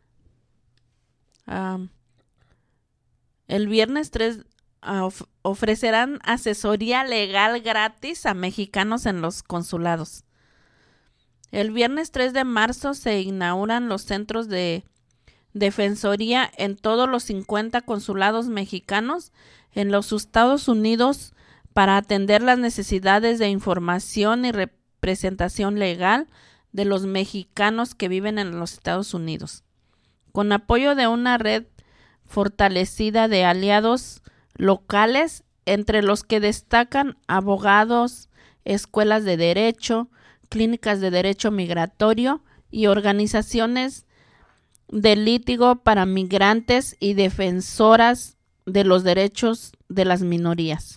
Am, el viernes tres ah, of- ofrecerán asesoría legal gratis a mexicanos en los consulados. El viernes tres de marzo se inauguran los centros de defensoría en todos los cincuenta consulados mexicanos en los Estados Unidos para atender las necesidades de información y representación legal de los mexicanos que viven en los Estados Unidos. Con apoyo de una red fortalecida de aliados locales, entre los que destacan abogados, escuelas de derecho, clínicas de derecho migratorio y organizaciones de litigio para migrantes y defensoras de los derechos de las minorías.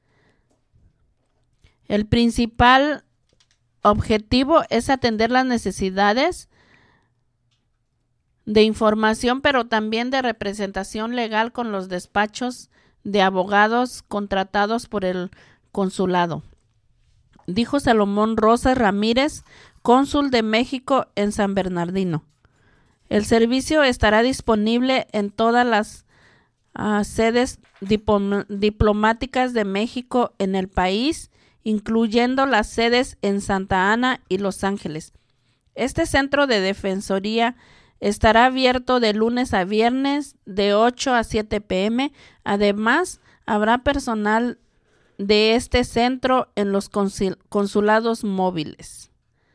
El principal objetivo es atender las necesidades de información, pero también de representación legal con los despachos de abogados contratados por el consulado, dijo Salomón Rosas Ramírez, cónsul de México en San Bernardino. El servicio estará disponible en todas las uh, sedes dipom- diplomáticas de México en el país, incluyendo las sedes en Santa Ana y Los Ángeles. Este centro de defensoría estará abierto de lunes a viernes de ocho a siete pe eme. Además, habrá personal de este centro en los consul- consulados móviles.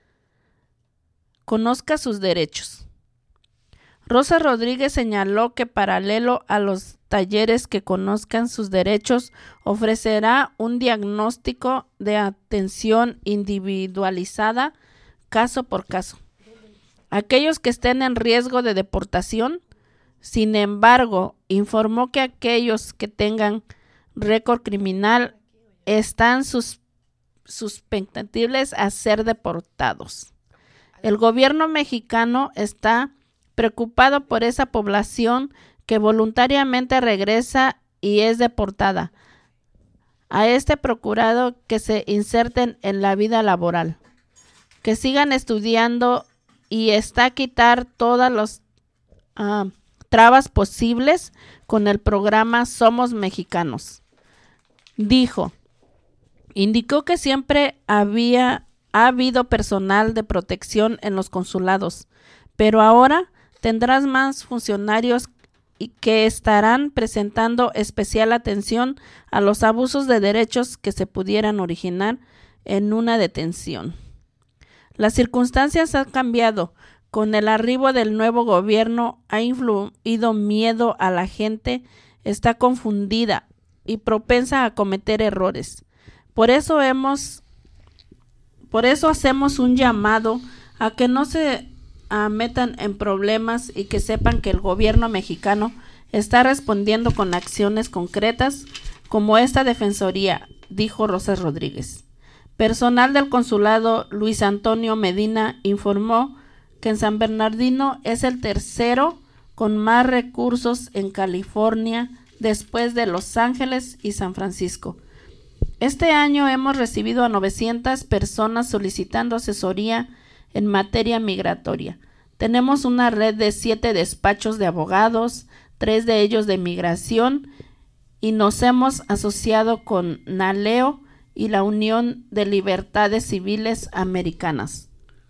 Conozca sus derechos. Rosa Rodríguez señaló que paralelo a los talleres que conozcan sus derechos, ofrecerá un diagnóstico de atención individualizada caso por caso. Aquellos que estén en riesgo de deportación, sin embargo, informó que aquellos que tengan récord criminal están sus, susceptibles a ser deportados. El gobierno mexicano está preocupado por esa población que voluntariamente regresa y es deportada. A este procurado que se inserten en la vida laboral, que sigan estudiando y está a quitar todas las uh, trabas posibles con el programa Somos Mexicanos. Dijo, indicó que siempre había ha habido personal de protección en los consulados, pero ahora tendrás más funcionarios que estarán presentando especial atención a los abusos de derechos que se pudieran originar en una detención. Las circunstancias han cambiado. Con el arribo del nuevo gobierno ha influido miedo a la gente, está confundida y propensa a cometer errores. Por eso hemos, por eso hacemos un llamado a que no se a metan en problemas y que sepan que el gobierno mexicano está respondiendo con acciones concretas como esta defensoría, dijo Rosas Rodríguez. Personal del consulado Luis Antonio Medina informó que en San Bernardino es el tercero con más recursos en California después de Los Ángeles y San Francisco. Este año hemos recibido a novecientas personas solicitando asesoría en materia migratoria. Tenemos una red de siete despachos de abogados, tres de ellos de migración, y nos hemos asociado con NALEO y la Unión de Libertades Civiles Americanas,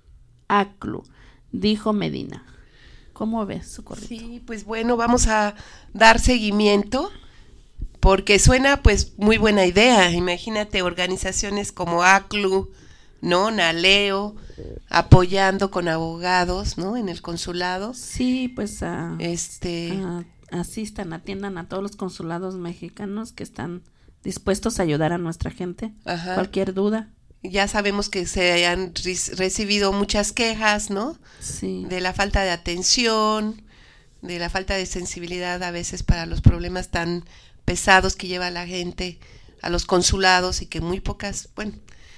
A C L U, dijo Medina. ¿Cómo ves su correo? Sí, pues bueno, vamos a dar seguimiento, porque suena pues muy buena idea. Imagínate organizaciones como A C L U, ¿no? NALEO, apoyando con abogados, ¿no? En el consulado. Sí, pues uh, este uh, asistan, atiendan a todos los consulados mexicanos que están dispuestos a ayudar a nuestra gente. Ajá. Cualquier duda. Ya sabemos que se han re- recibido muchas quejas, ¿no? Sí. De la falta de atención, de la falta de sensibilidad a veces para los problemas tan pesados que lleva la gente a los consulados y que muy pocas, bueno,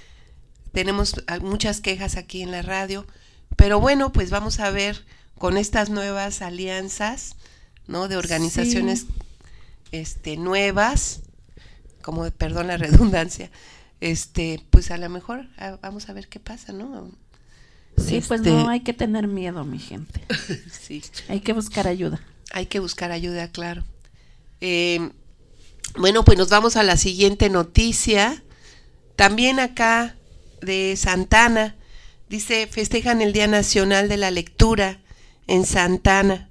tenemos muchas quejas aquí en la radio, pero bueno, pues vamos a ver con estas nuevas alianzas, ¿no? De organizaciones sí. este nuevas, como perdón la redundancia, este, pues a lo mejor a, vamos a ver qué pasa, ¿no? Sí, este, pues no hay que tener miedo, mi gente. Sí. Hay que buscar ayuda. Hay que buscar ayuda, claro. Eh, bueno, pues nos vamos a la siguiente noticia. También acá de Santa Ana, dice, festejan el Día Nacional de la Lectura en Santa Ana.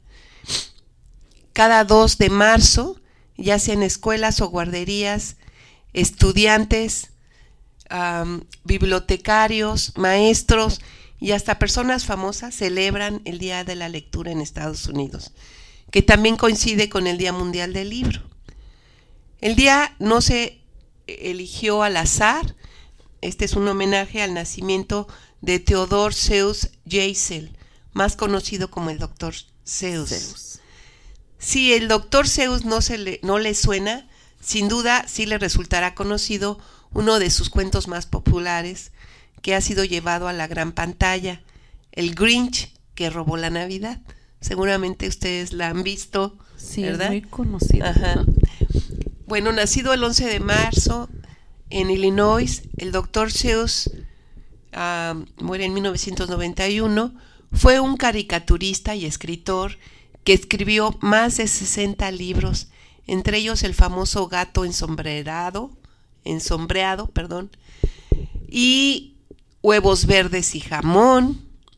Cada dos de marzo, ya sea en escuelas o guarderías, estudiantes, um, bibliotecarios, maestros y hasta personas famosas celebran el Día de la Lectura en Estados Unidos, que también coincide con el Día Mundial del Libro. El día no se eligió al azar. Este es un homenaje al nacimiento de Theodore Seuss Geisel, más conocido como el doctor Seuss. Seuss. Si el doctor Seuss no, se le, no le suena, sin duda sí le resultará conocido uno de sus cuentos más populares que ha sido llevado a la gran pantalla, El Grinch que robó la Navidad. Seguramente ustedes la han visto, sí, ¿verdad? Es muy conocido. Ajá. Bueno, nacido el once de marzo en Illinois, el doctor Seuss uh, muere en mil novecientos noventa y uno. Fue un caricaturista y escritor que escribió más de sesenta libros, entre ellos el famoso Gato ensombrerado, ensombreado, perdón, y Huevos Verdes y Jamón.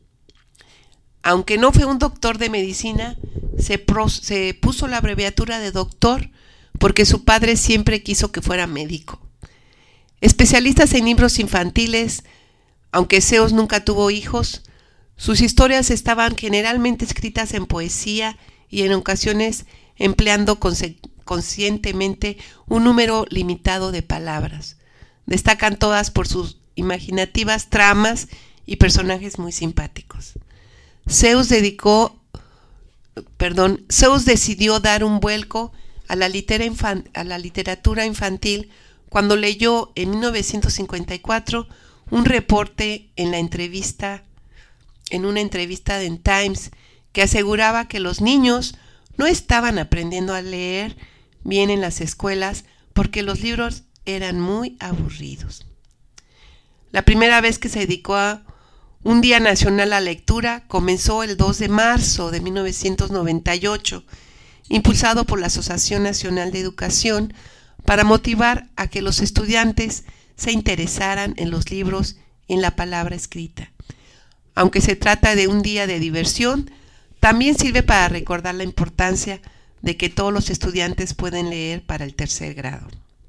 Aunque no fue un doctor de medicina, se, pro, se puso la abreviatura de doctor porque su padre siempre quiso que fuera médico. Especialistas en libros infantiles, aunque Seuss nunca tuvo hijos, sus historias estaban generalmente escritas en poesía y en ocasiones empleando conse- conscientemente un número limitado de palabras. Destacan todas por sus imaginativas tramas y personajes muy simpáticos. Seuss dedicó, perdón, Seuss decidió dar un vuelco a la, litera infan, a la literatura infantil cuando leyó en mil novecientos cincuenta y cuatro un reporte en la entrevista en una entrevista en Times que aseguraba que los niños no estaban aprendiendo a leer bien en las escuelas porque los libros eran muy aburridos. La primera vez que se dedicó a un Día Nacional a la Lectura comenzó el dos de marzo de mil novecientos noventa y ocho, impulsado por la Asociación Nacional de Educación para motivar a que los estudiantes se interesaran en los libros y en la palabra escrita. Aunque se trata de un día de diversión, también sirve para recordar la importancia de que todos los estudiantes pueden leer para el tercer grado.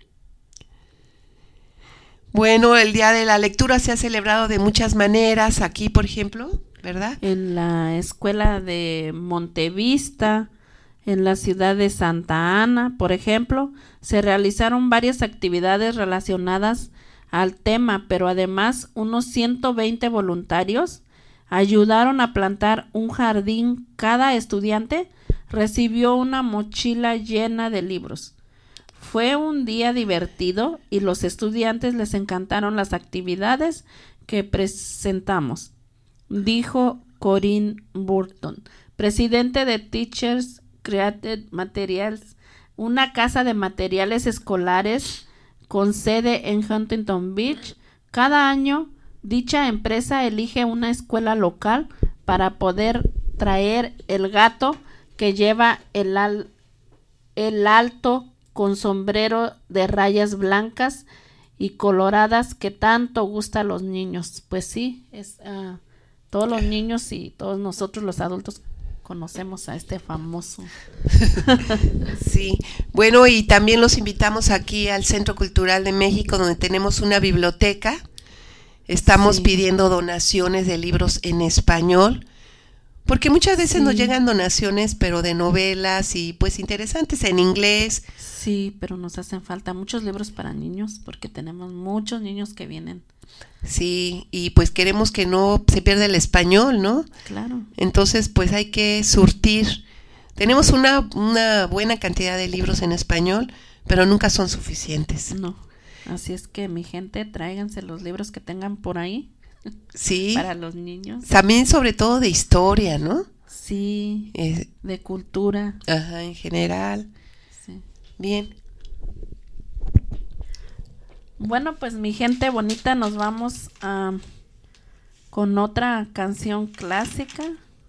Bueno, el Día de la Lectura se ha celebrado de muchas maneras, aquí por ejemplo, ¿verdad? En la escuela de Montevista, en la ciudad de Santa Ana, por ejemplo, se realizaron varias actividades relacionadas al tema, pero además unos ciento veinte voluntarios ayudaron a plantar un jardín. Cada estudiante recibió una mochila llena de libros. Fue un día divertido y los estudiantes les encantaron las actividades que presentamos, dijo Corinne Burton, presidente de Teachers Created Materials, una casa de materiales escolares con sede en Huntington Beach. Cada año, dicha empresa elige una escuela local para poder traer el gato que lleva el, al, el alto con sombrero de rayas blancas y coloradas que tanto gusta a los niños. Pues sí, es uh, todos los niños y todos nosotros los adultos conocemos a este famoso. Sí, bueno, y también los invitamos aquí al Centro Cultural de México, donde tenemos una biblioteca. Estamos sí. pidiendo donaciones de libros en español, porque muchas veces sí. nos llegan donaciones, pero de novelas y pues interesantes en inglés. Sí, pero nos hacen falta muchos libros para niños, porque tenemos muchos niños que vienen. Sí, y pues queremos que no se pierda el español, ¿no? Claro. Entonces, pues hay que surtir. Tenemos una, una buena cantidad de libros en español, pero nunca son suficientes. No, así es que mi gente, tráiganse los libros que tengan por ahí. Sí. Para los niños. También sobre todo de historia, ¿no? Sí, eh, de cultura. Ajá, en general. Sí. Bien. Bueno, pues mi gente bonita, nos vamos a, con otra canción clásica.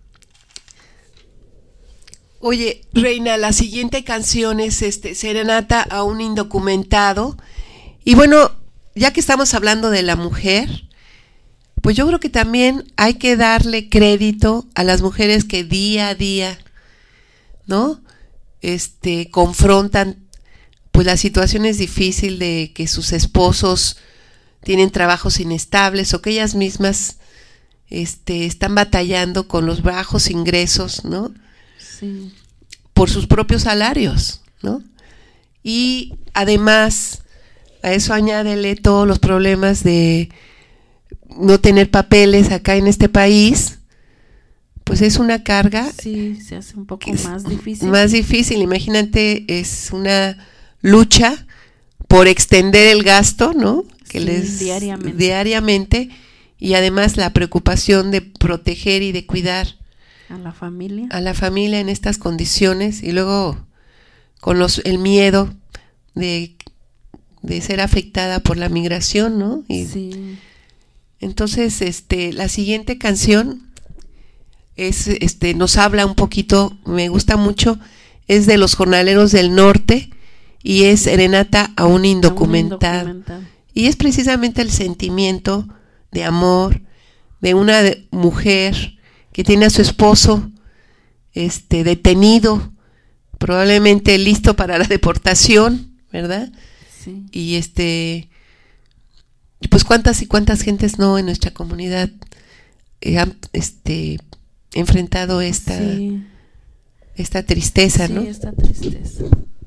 Oye, Reina, la siguiente canción es este Serenata a un indocumentado. Y bueno, ya que estamos hablando de la mujer, pues yo creo que también hay que darle crédito a las mujeres que día a día, ¿no? Este, confrontan pues la situación es difícil de que sus esposos tienen trabajos inestables o que ellas mismas este, están batallando con los bajos ingresos, ¿no? Sí. Por sus propios salarios, ¿no? Y además a eso añádele todos los problemas de no tener papeles acá en este país, pues es una carga. Sí, se hace un poco más difícil. Más difícil, imagínate, es una lucha por extender el gasto, ¿no? Que sí, les diariamente. diariamente y además la preocupación de proteger y de cuidar a la familia. A la familia en estas condiciones y luego con los el miedo de, de ser afectada por la migración, ¿no? Y sí. Entonces, este, la siguiente canción es, este, nos habla un poquito, me gusta mucho, es de los Jornaleros del Norte y es Serenata a un indocumentado. A un indocumentado. Y es precisamente el sentimiento de amor de una mujer que tiene a su esposo, este, detenido, probablemente listo para la deportación, ¿verdad? Sí. Y este, pues cuántas y cuántas gentes no en nuestra comunidad eh, han este enfrentado esta sí. esta tristeza, sí, ¿no? esta tristeza.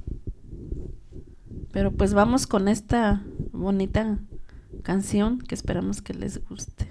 Pero pues vamos con esta bonita canción que esperamos que les guste.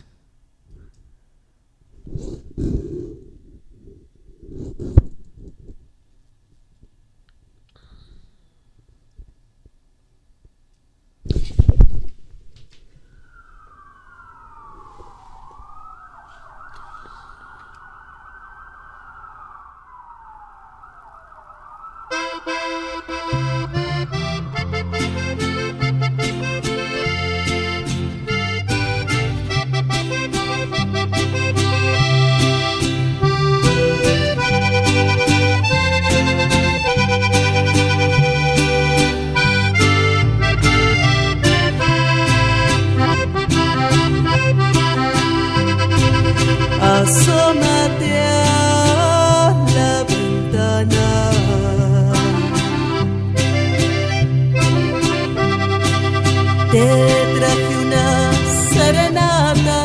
te traje una serenata.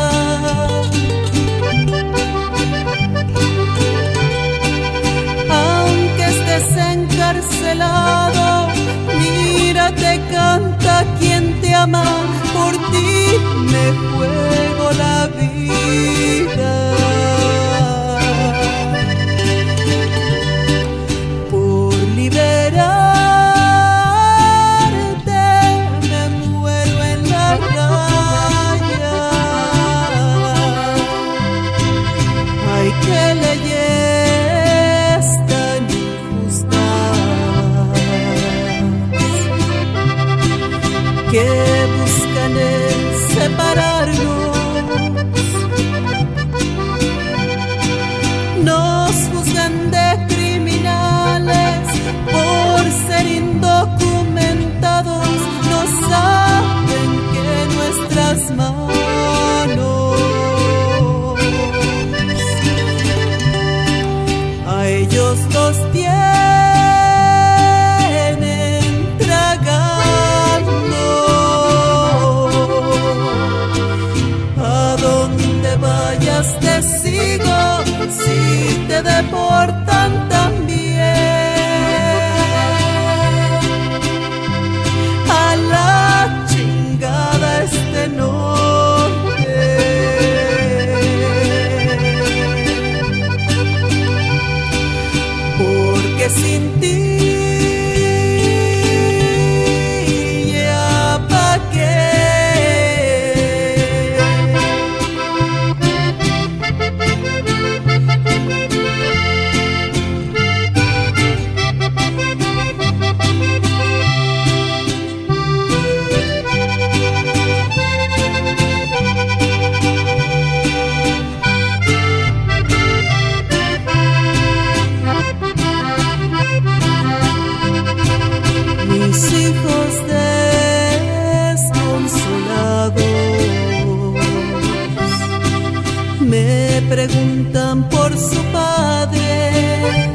Aunque estés encarcelado, mira, te canta quien te ama, por ti me juego la vida. Por liberarte me muero en la raya. Ay, qué leyes tan injustas que buscan el separarnos. Nos juzgan de criminales por ser indocumentados. No saben que nuestras manos a ellos los tienen tragando. A donde vayas te sigo, si te deportan también. A la chingada este norte, porque sin ti ya pa' qué. Mis hijos desconsolados me preguntan por su padre,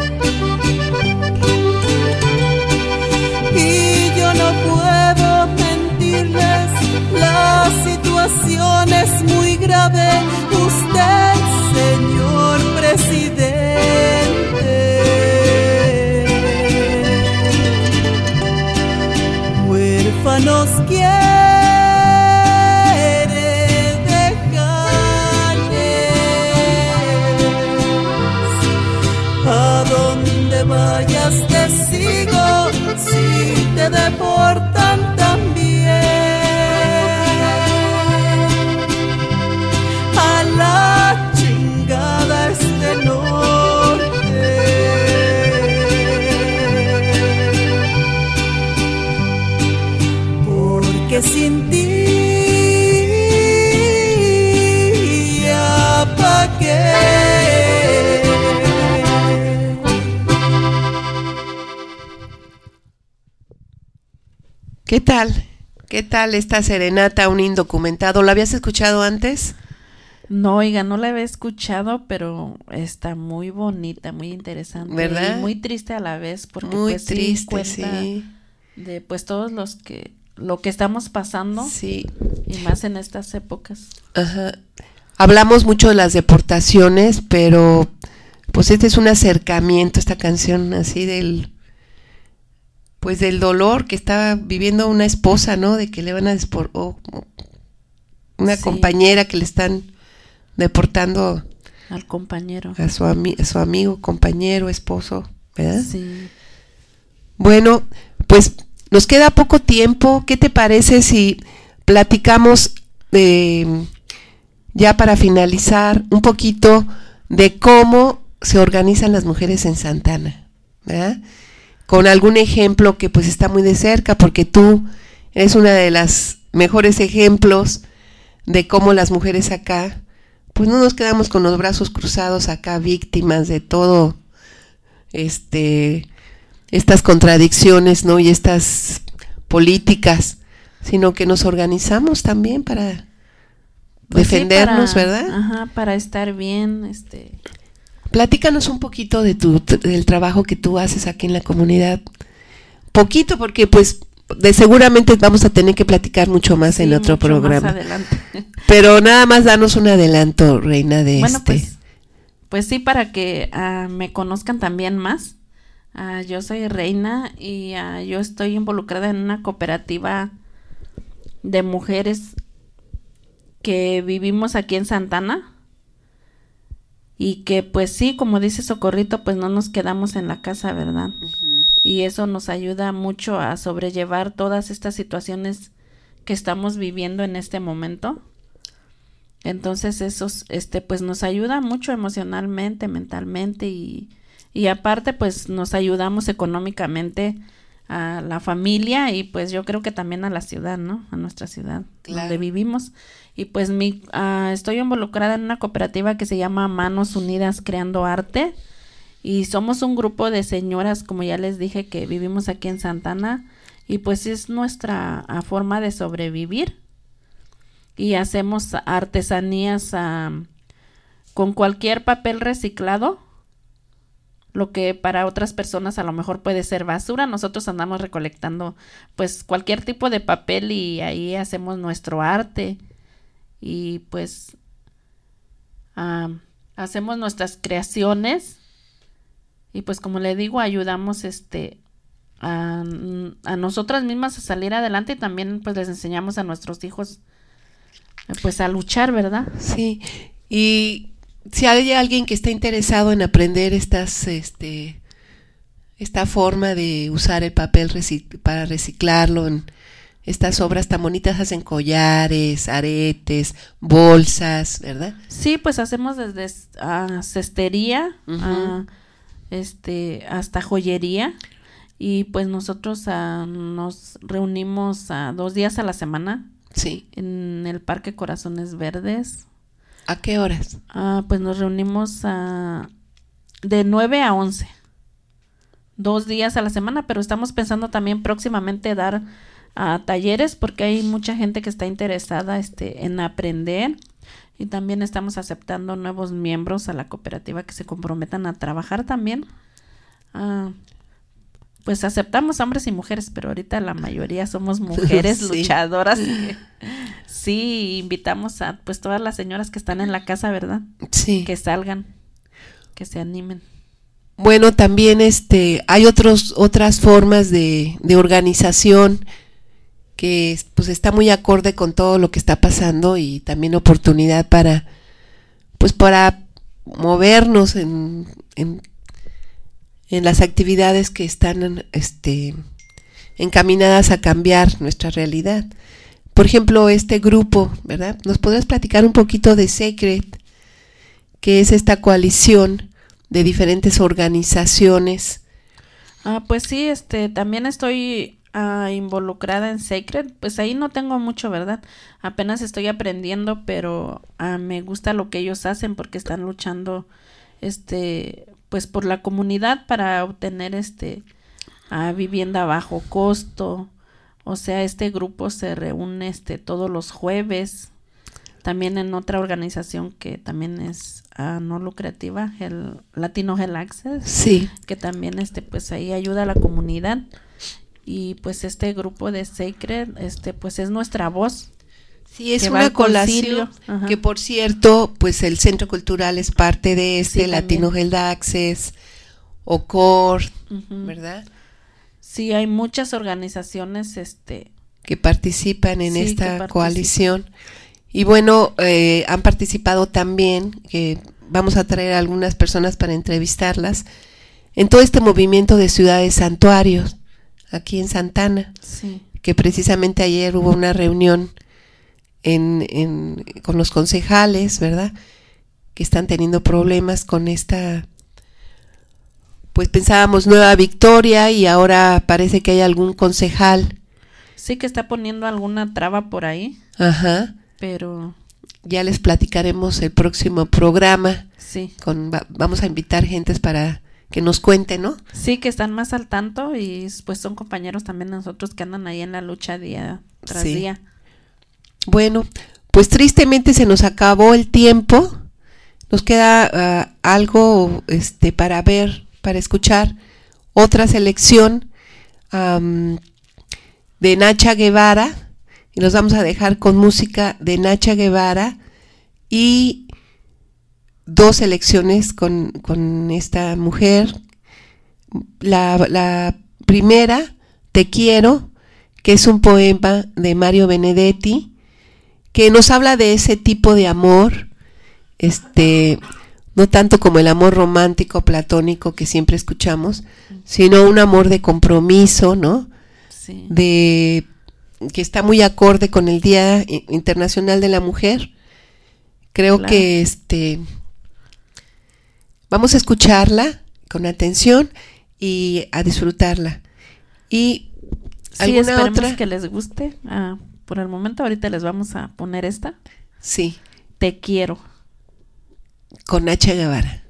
y yo no puedo mentirles, la situación es muy grave. Usted, señor presidente, huérfanos quiere dejarles. A donde vayas te sigo, si te deportan también. A la chingada este norte, porque sin ti ya pa' qué. ¿Qué tal? ¿Qué tal esta serenata a un indocumentado? ¿Lo habías escuchado antes? No, oiga, no la había escuchado, pero está muy bonita, muy interesante. ¿Verdad? Y muy triste a la vez, porque Muy pues triste, sí cuenta sí. de pues todos los que, lo que estamos pasando, Sí. y más en estas épocas. Ajá. Hablamos mucho de las deportaciones, pero pues este es un acercamiento, esta canción así del, pues del dolor que está viviendo una esposa, ¿no? De que le van a deportar, o una Sí. compañera que le están deportando Al compañero. a su, ami- a su amigo, compañero, esposo, ¿verdad? Sí. Bueno, pues nos queda poco tiempo. ¿Qué te parece si platicamos de, ya para finalizar, un poquito de cómo se organizan las mujeres en Santana, ¿verdad? Con algún ejemplo que pues está muy de cerca, porque tú eres una de las mejores ejemplos de cómo las mujeres acá, pues no nos quedamos con los brazos cruzados acá, víctimas de todo, este, estas contradicciones, ¿no? Y estas políticas, sino que nos organizamos también para Pues sí, defendernos, para- ¿verdad? Ajá, para estar bien, este, Platícanos un poquito de tu, del trabajo que tú haces aquí en la comunidad. Poquito, porque pues de seguramente vamos a tener que platicar mucho más Sí, en otro mucho programa. más adelante. Pero nada más danos un adelanto, Reina, de Bueno, este. pues, pues sí, para que uh, me conozcan también más. Uh, yo soy Reina y uh, yo estoy involucrada en una cooperativa de mujeres que vivimos aquí en Santana y que pues sí, como dice Socorrito, pues no nos quedamos en la casa, ¿verdad? Uh-huh. Y eso nos ayuda mucho a sobrellevar todas estas situaciones que estamos viviendo en este momento. Entonces eso este pues nos ayuda mucho emocionalmente, mentalmente y, y aparte pues nos ayudamos económicamente a la familia y pues yo creo que también a la ciudad, ¿no? A nuestra ciudad, claro, donde vivimos. Y pues mi uh, estoy involucrada en una cooperativa que se llama Manos Unidas Creando Arte y somos un grupo de señoras, como ya les dije, que vivimos aquí en Santana y pues es nuestra uh, forma de sobrevivir y hacemos artesanías uh, con cualquier papel reciclado. Lo que para otras personas a lo mejor puede ser basura, nosotros andamos recolectando pues cualquier tipo de papel y ahí hacemos nuestro arte y pues uh, hacemos nuestras creaciones y pues como le digo ayudamos este a, a nosotras mismas a salir adelante y también pues les enseñamos a nuestros hijos pues a luchar, ¿verdad? Sí, y si hay alguien que está interesado en aprender estas, este, esta forma de usar el papel recic- para reciclarlo, en estas obras tan bonitas, hacen collares, aretes, bolsas, ¿verdad? Sí, pues hacemos desde uh, cestería, uh-huh. uh, este, hasta joyería y pues nosotros uh, nos reunimos uh, dos días a la semana. Sí. En el Parque Corazones Verdes. ¿A qué horas? Ah, pues nos reunimos a, de nueve a once. Dos días a la semana, pero estamos pensando también próximamente dar uh, talleres porque hay mucha gente que está interesada este, en aprender y también estamos aceptando nuevos miembros a la cooperativa que se comprometan a trabajar también. Uh, pues aceptamos hombres y mujeres, pero ahorita la mayoría somos mujeres sí. luchadoras. Sí, invitamos a pues todas las señoras que están en la casa, ¿verdad? Sí. Que salgan, que se animen. Bueno, también este hay otros otras formas de, de organización que pues está muy acorde con todo lo que está pasando y también oportunidad para pues para movernos en, en en las actividades que están este, encaminadas a cambiar nuestra realidad. Por ejemplo, este grupo, ¿verdad? ¿Nos podrías platicar un poquito de Sacred, que es esta coalición de diferentes organizaciones? Ah, pues sí, este, también estoy uh, involucrada en Sacred, pues ahí no tengo mucho, ¿verdad? Apenas estoy aprendiendo, pero uh, me gusta lo que ellos hacen porque están luchando, este... pues por la comunidad para obtener este a vivienda a bajo costo. O sea, este grupo se reúne este todos los jueves. También en otra organización que también es uh, no lucrativa, el Latino Health Access, sí, que también este pues ahí ayuda a la comunidad. Y pues este grupo de Sacred este pues es nuestra voz. Sí, es una colación que, por cierto, pues el Centro Cultural es parte de este, sí, Latino Health Access, O C O R, uh-huh. ¿verdad? Sí, hay muchas organizaciones este que participan en sí, esta participan. coalición. Y bueno, eh, han participado también, que vamos a traer a algunas personas para entrevistarlas, en todo este movimiento de ciudades santuarios, aquí en Santana, sí. que precisamente ayer hubo una reunión En, en, con los concejales, ¿verdad? Que están teniendo problemas con esta, pues pensábamos Nueva Victoria y ahora parece que hay algún concejal. Sí, que está poniendo alguna traba por ahí. Ajá. Pero ya les platicaremos el próximo programa. Sí. Con, va, vamos a invitar gentes para que nos cuenten, ¿no? Sí, que están más al tanto y pues son compañeros también nosotros que andan ahí en la lucha día tras sí. día. Bueno, pues tristemente se nos acabó el tiempo. Nos queda uh, algo este para ver, para escuchar otra selección um, de Nacha Guevara, y los vamos a dejar con música de Nacha Guevara y dos selecciones con, con esta mujer. La, la primera, Te quiero, que es un poema de Mario Benedetti, que nos habla de ese tipo de amor, este, no tanto como el amor romántico, platónico que siempre escuchamos, sino un amor de compromiso, ¿no? Sí. De que está muy acorde con el Día Internacional de la Mujer. Creo Claro. que este vamos a escucharla con atención y a disfrutarla. Y Sí, alguna esperemos otra que les guste. Ah, por el momento ahorita les vamos a poner esta. sí, Te quiero. con Nacha Guevara.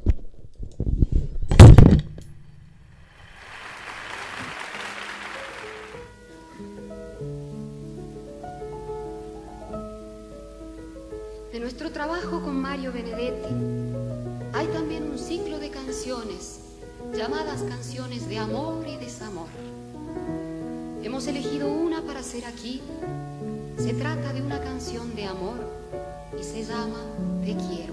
De nuestro trabajo con Mario Benedetti hay también un ciclo de canciones llamadas canciones de amor y desamor. Hemos elegido una para hacer aquí. Se trata de una canción de amor y se llama Te quiero.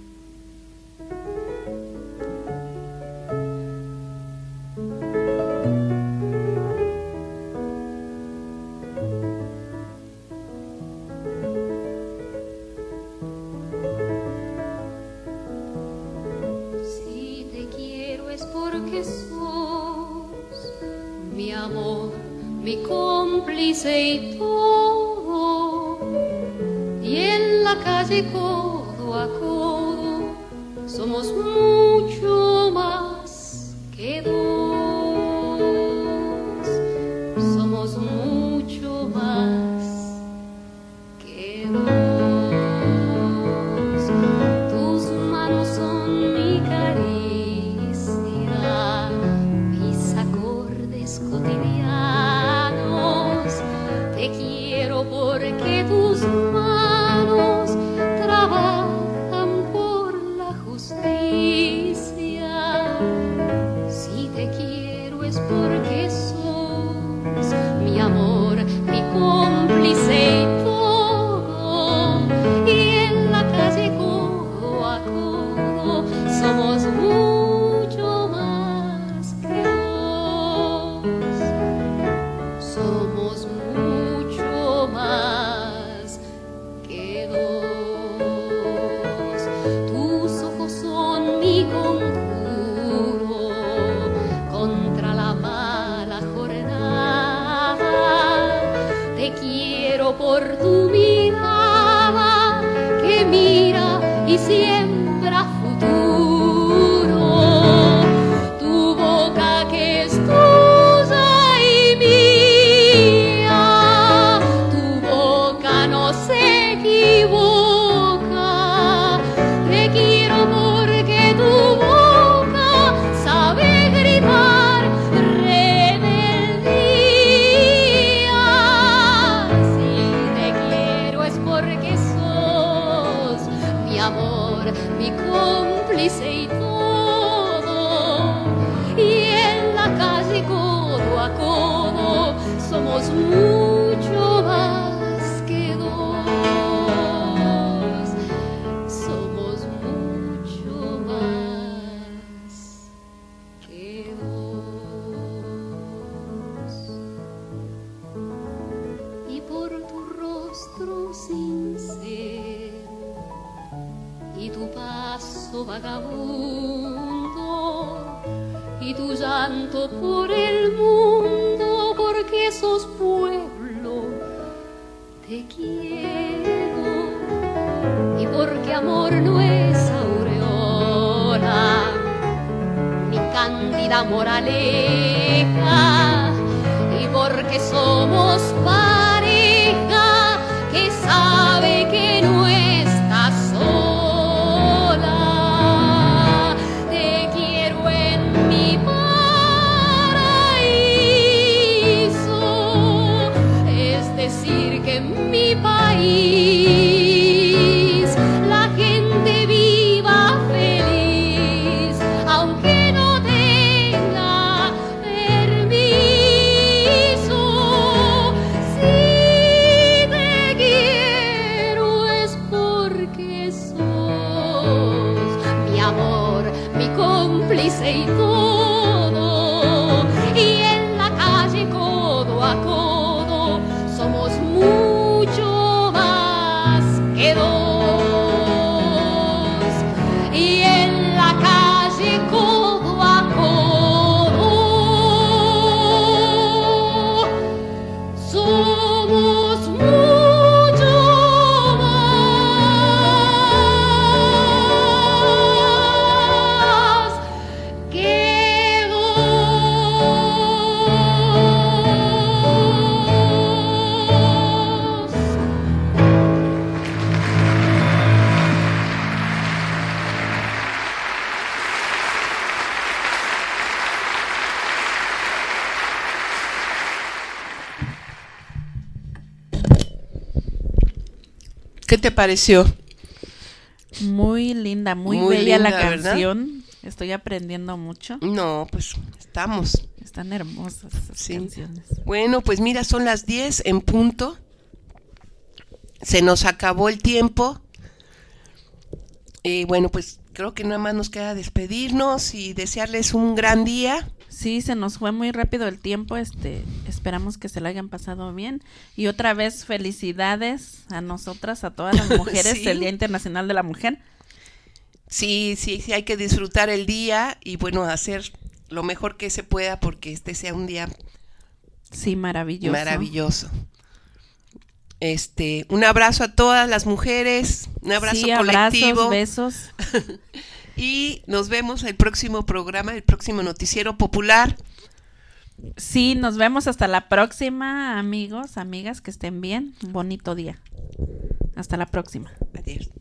Si te quiero es porque sos mi amor, mi cómplice y todo. Y en la calle codo a codo somos mucho más que dos. Somos mucho más que dos. Tus manos son mi caricia, mis acordes cotidianos. Te quiero porque tus manos trabajan por la justicia. Si te quiero es porque sos mi amor, mi cómplice y todo. Y en la calle codo a codo somos mucho más que dos. Somos mucho más que dos. Tus ojos son mi conjuro contra la mala jornada. Te quiero por tu mirada que mira y siembra futuro. Tu boca que es tuya y mía. Tu boca no se equivoca. Te quiero porque tu boca sabe gritar rebeldía. Si te quiero es porque sos mi amor, mi cómplice y todo. Y en la calle codo a codo somos mucho más que dos. Somos mucho más que dos. Y por tu rostro sincero y tu paso vagabundo y tu llanto por el mundo, porque sos pueblo, te quiero. Y porque amor no es aureola ni cándida moraleja, y porque somos pareja que sabe que no está sola. Te quiero en mi paraíso, es decir que en mi país la gente viva feliz, aunque no tenga permiso. ¿Qué te pareció? Muy linda, muy, Muy bella linda, la ¿verdad? canción. Estoy aprendiendo mucho. No, pues estamos. Están hermosas esas Sí. canciones. Bueno, pues mira, son las diez en punto. Se nos acabó el tiempo. Y bueno, pues creo que nada más nos queda despedirnos y desearles un gran día. Sí, se nos fue muy rápido el tiempo. Este, esperamos que se lo hayan pasado bien. Y otra vez felicidades a nosotras, a todas las mujeres, Sí. el Día Internacional de la Mujer. Sí, sí, sí, hay que disfrutar el día y bueno, hacer lo mejor que se pueda porque este sea un día Sí, maravilloso. maravilloso. Este, un abrazo a todas las mujeres, un abrazo Sí, colectivo. abrazos, besos. Y nos vemos el próximo programa, el próximo noticiero popular. Sí, nos vemos hasta la próxima, amigos, amigas, que estén bien. Un bonito día. Hasta la próxima. Adiós.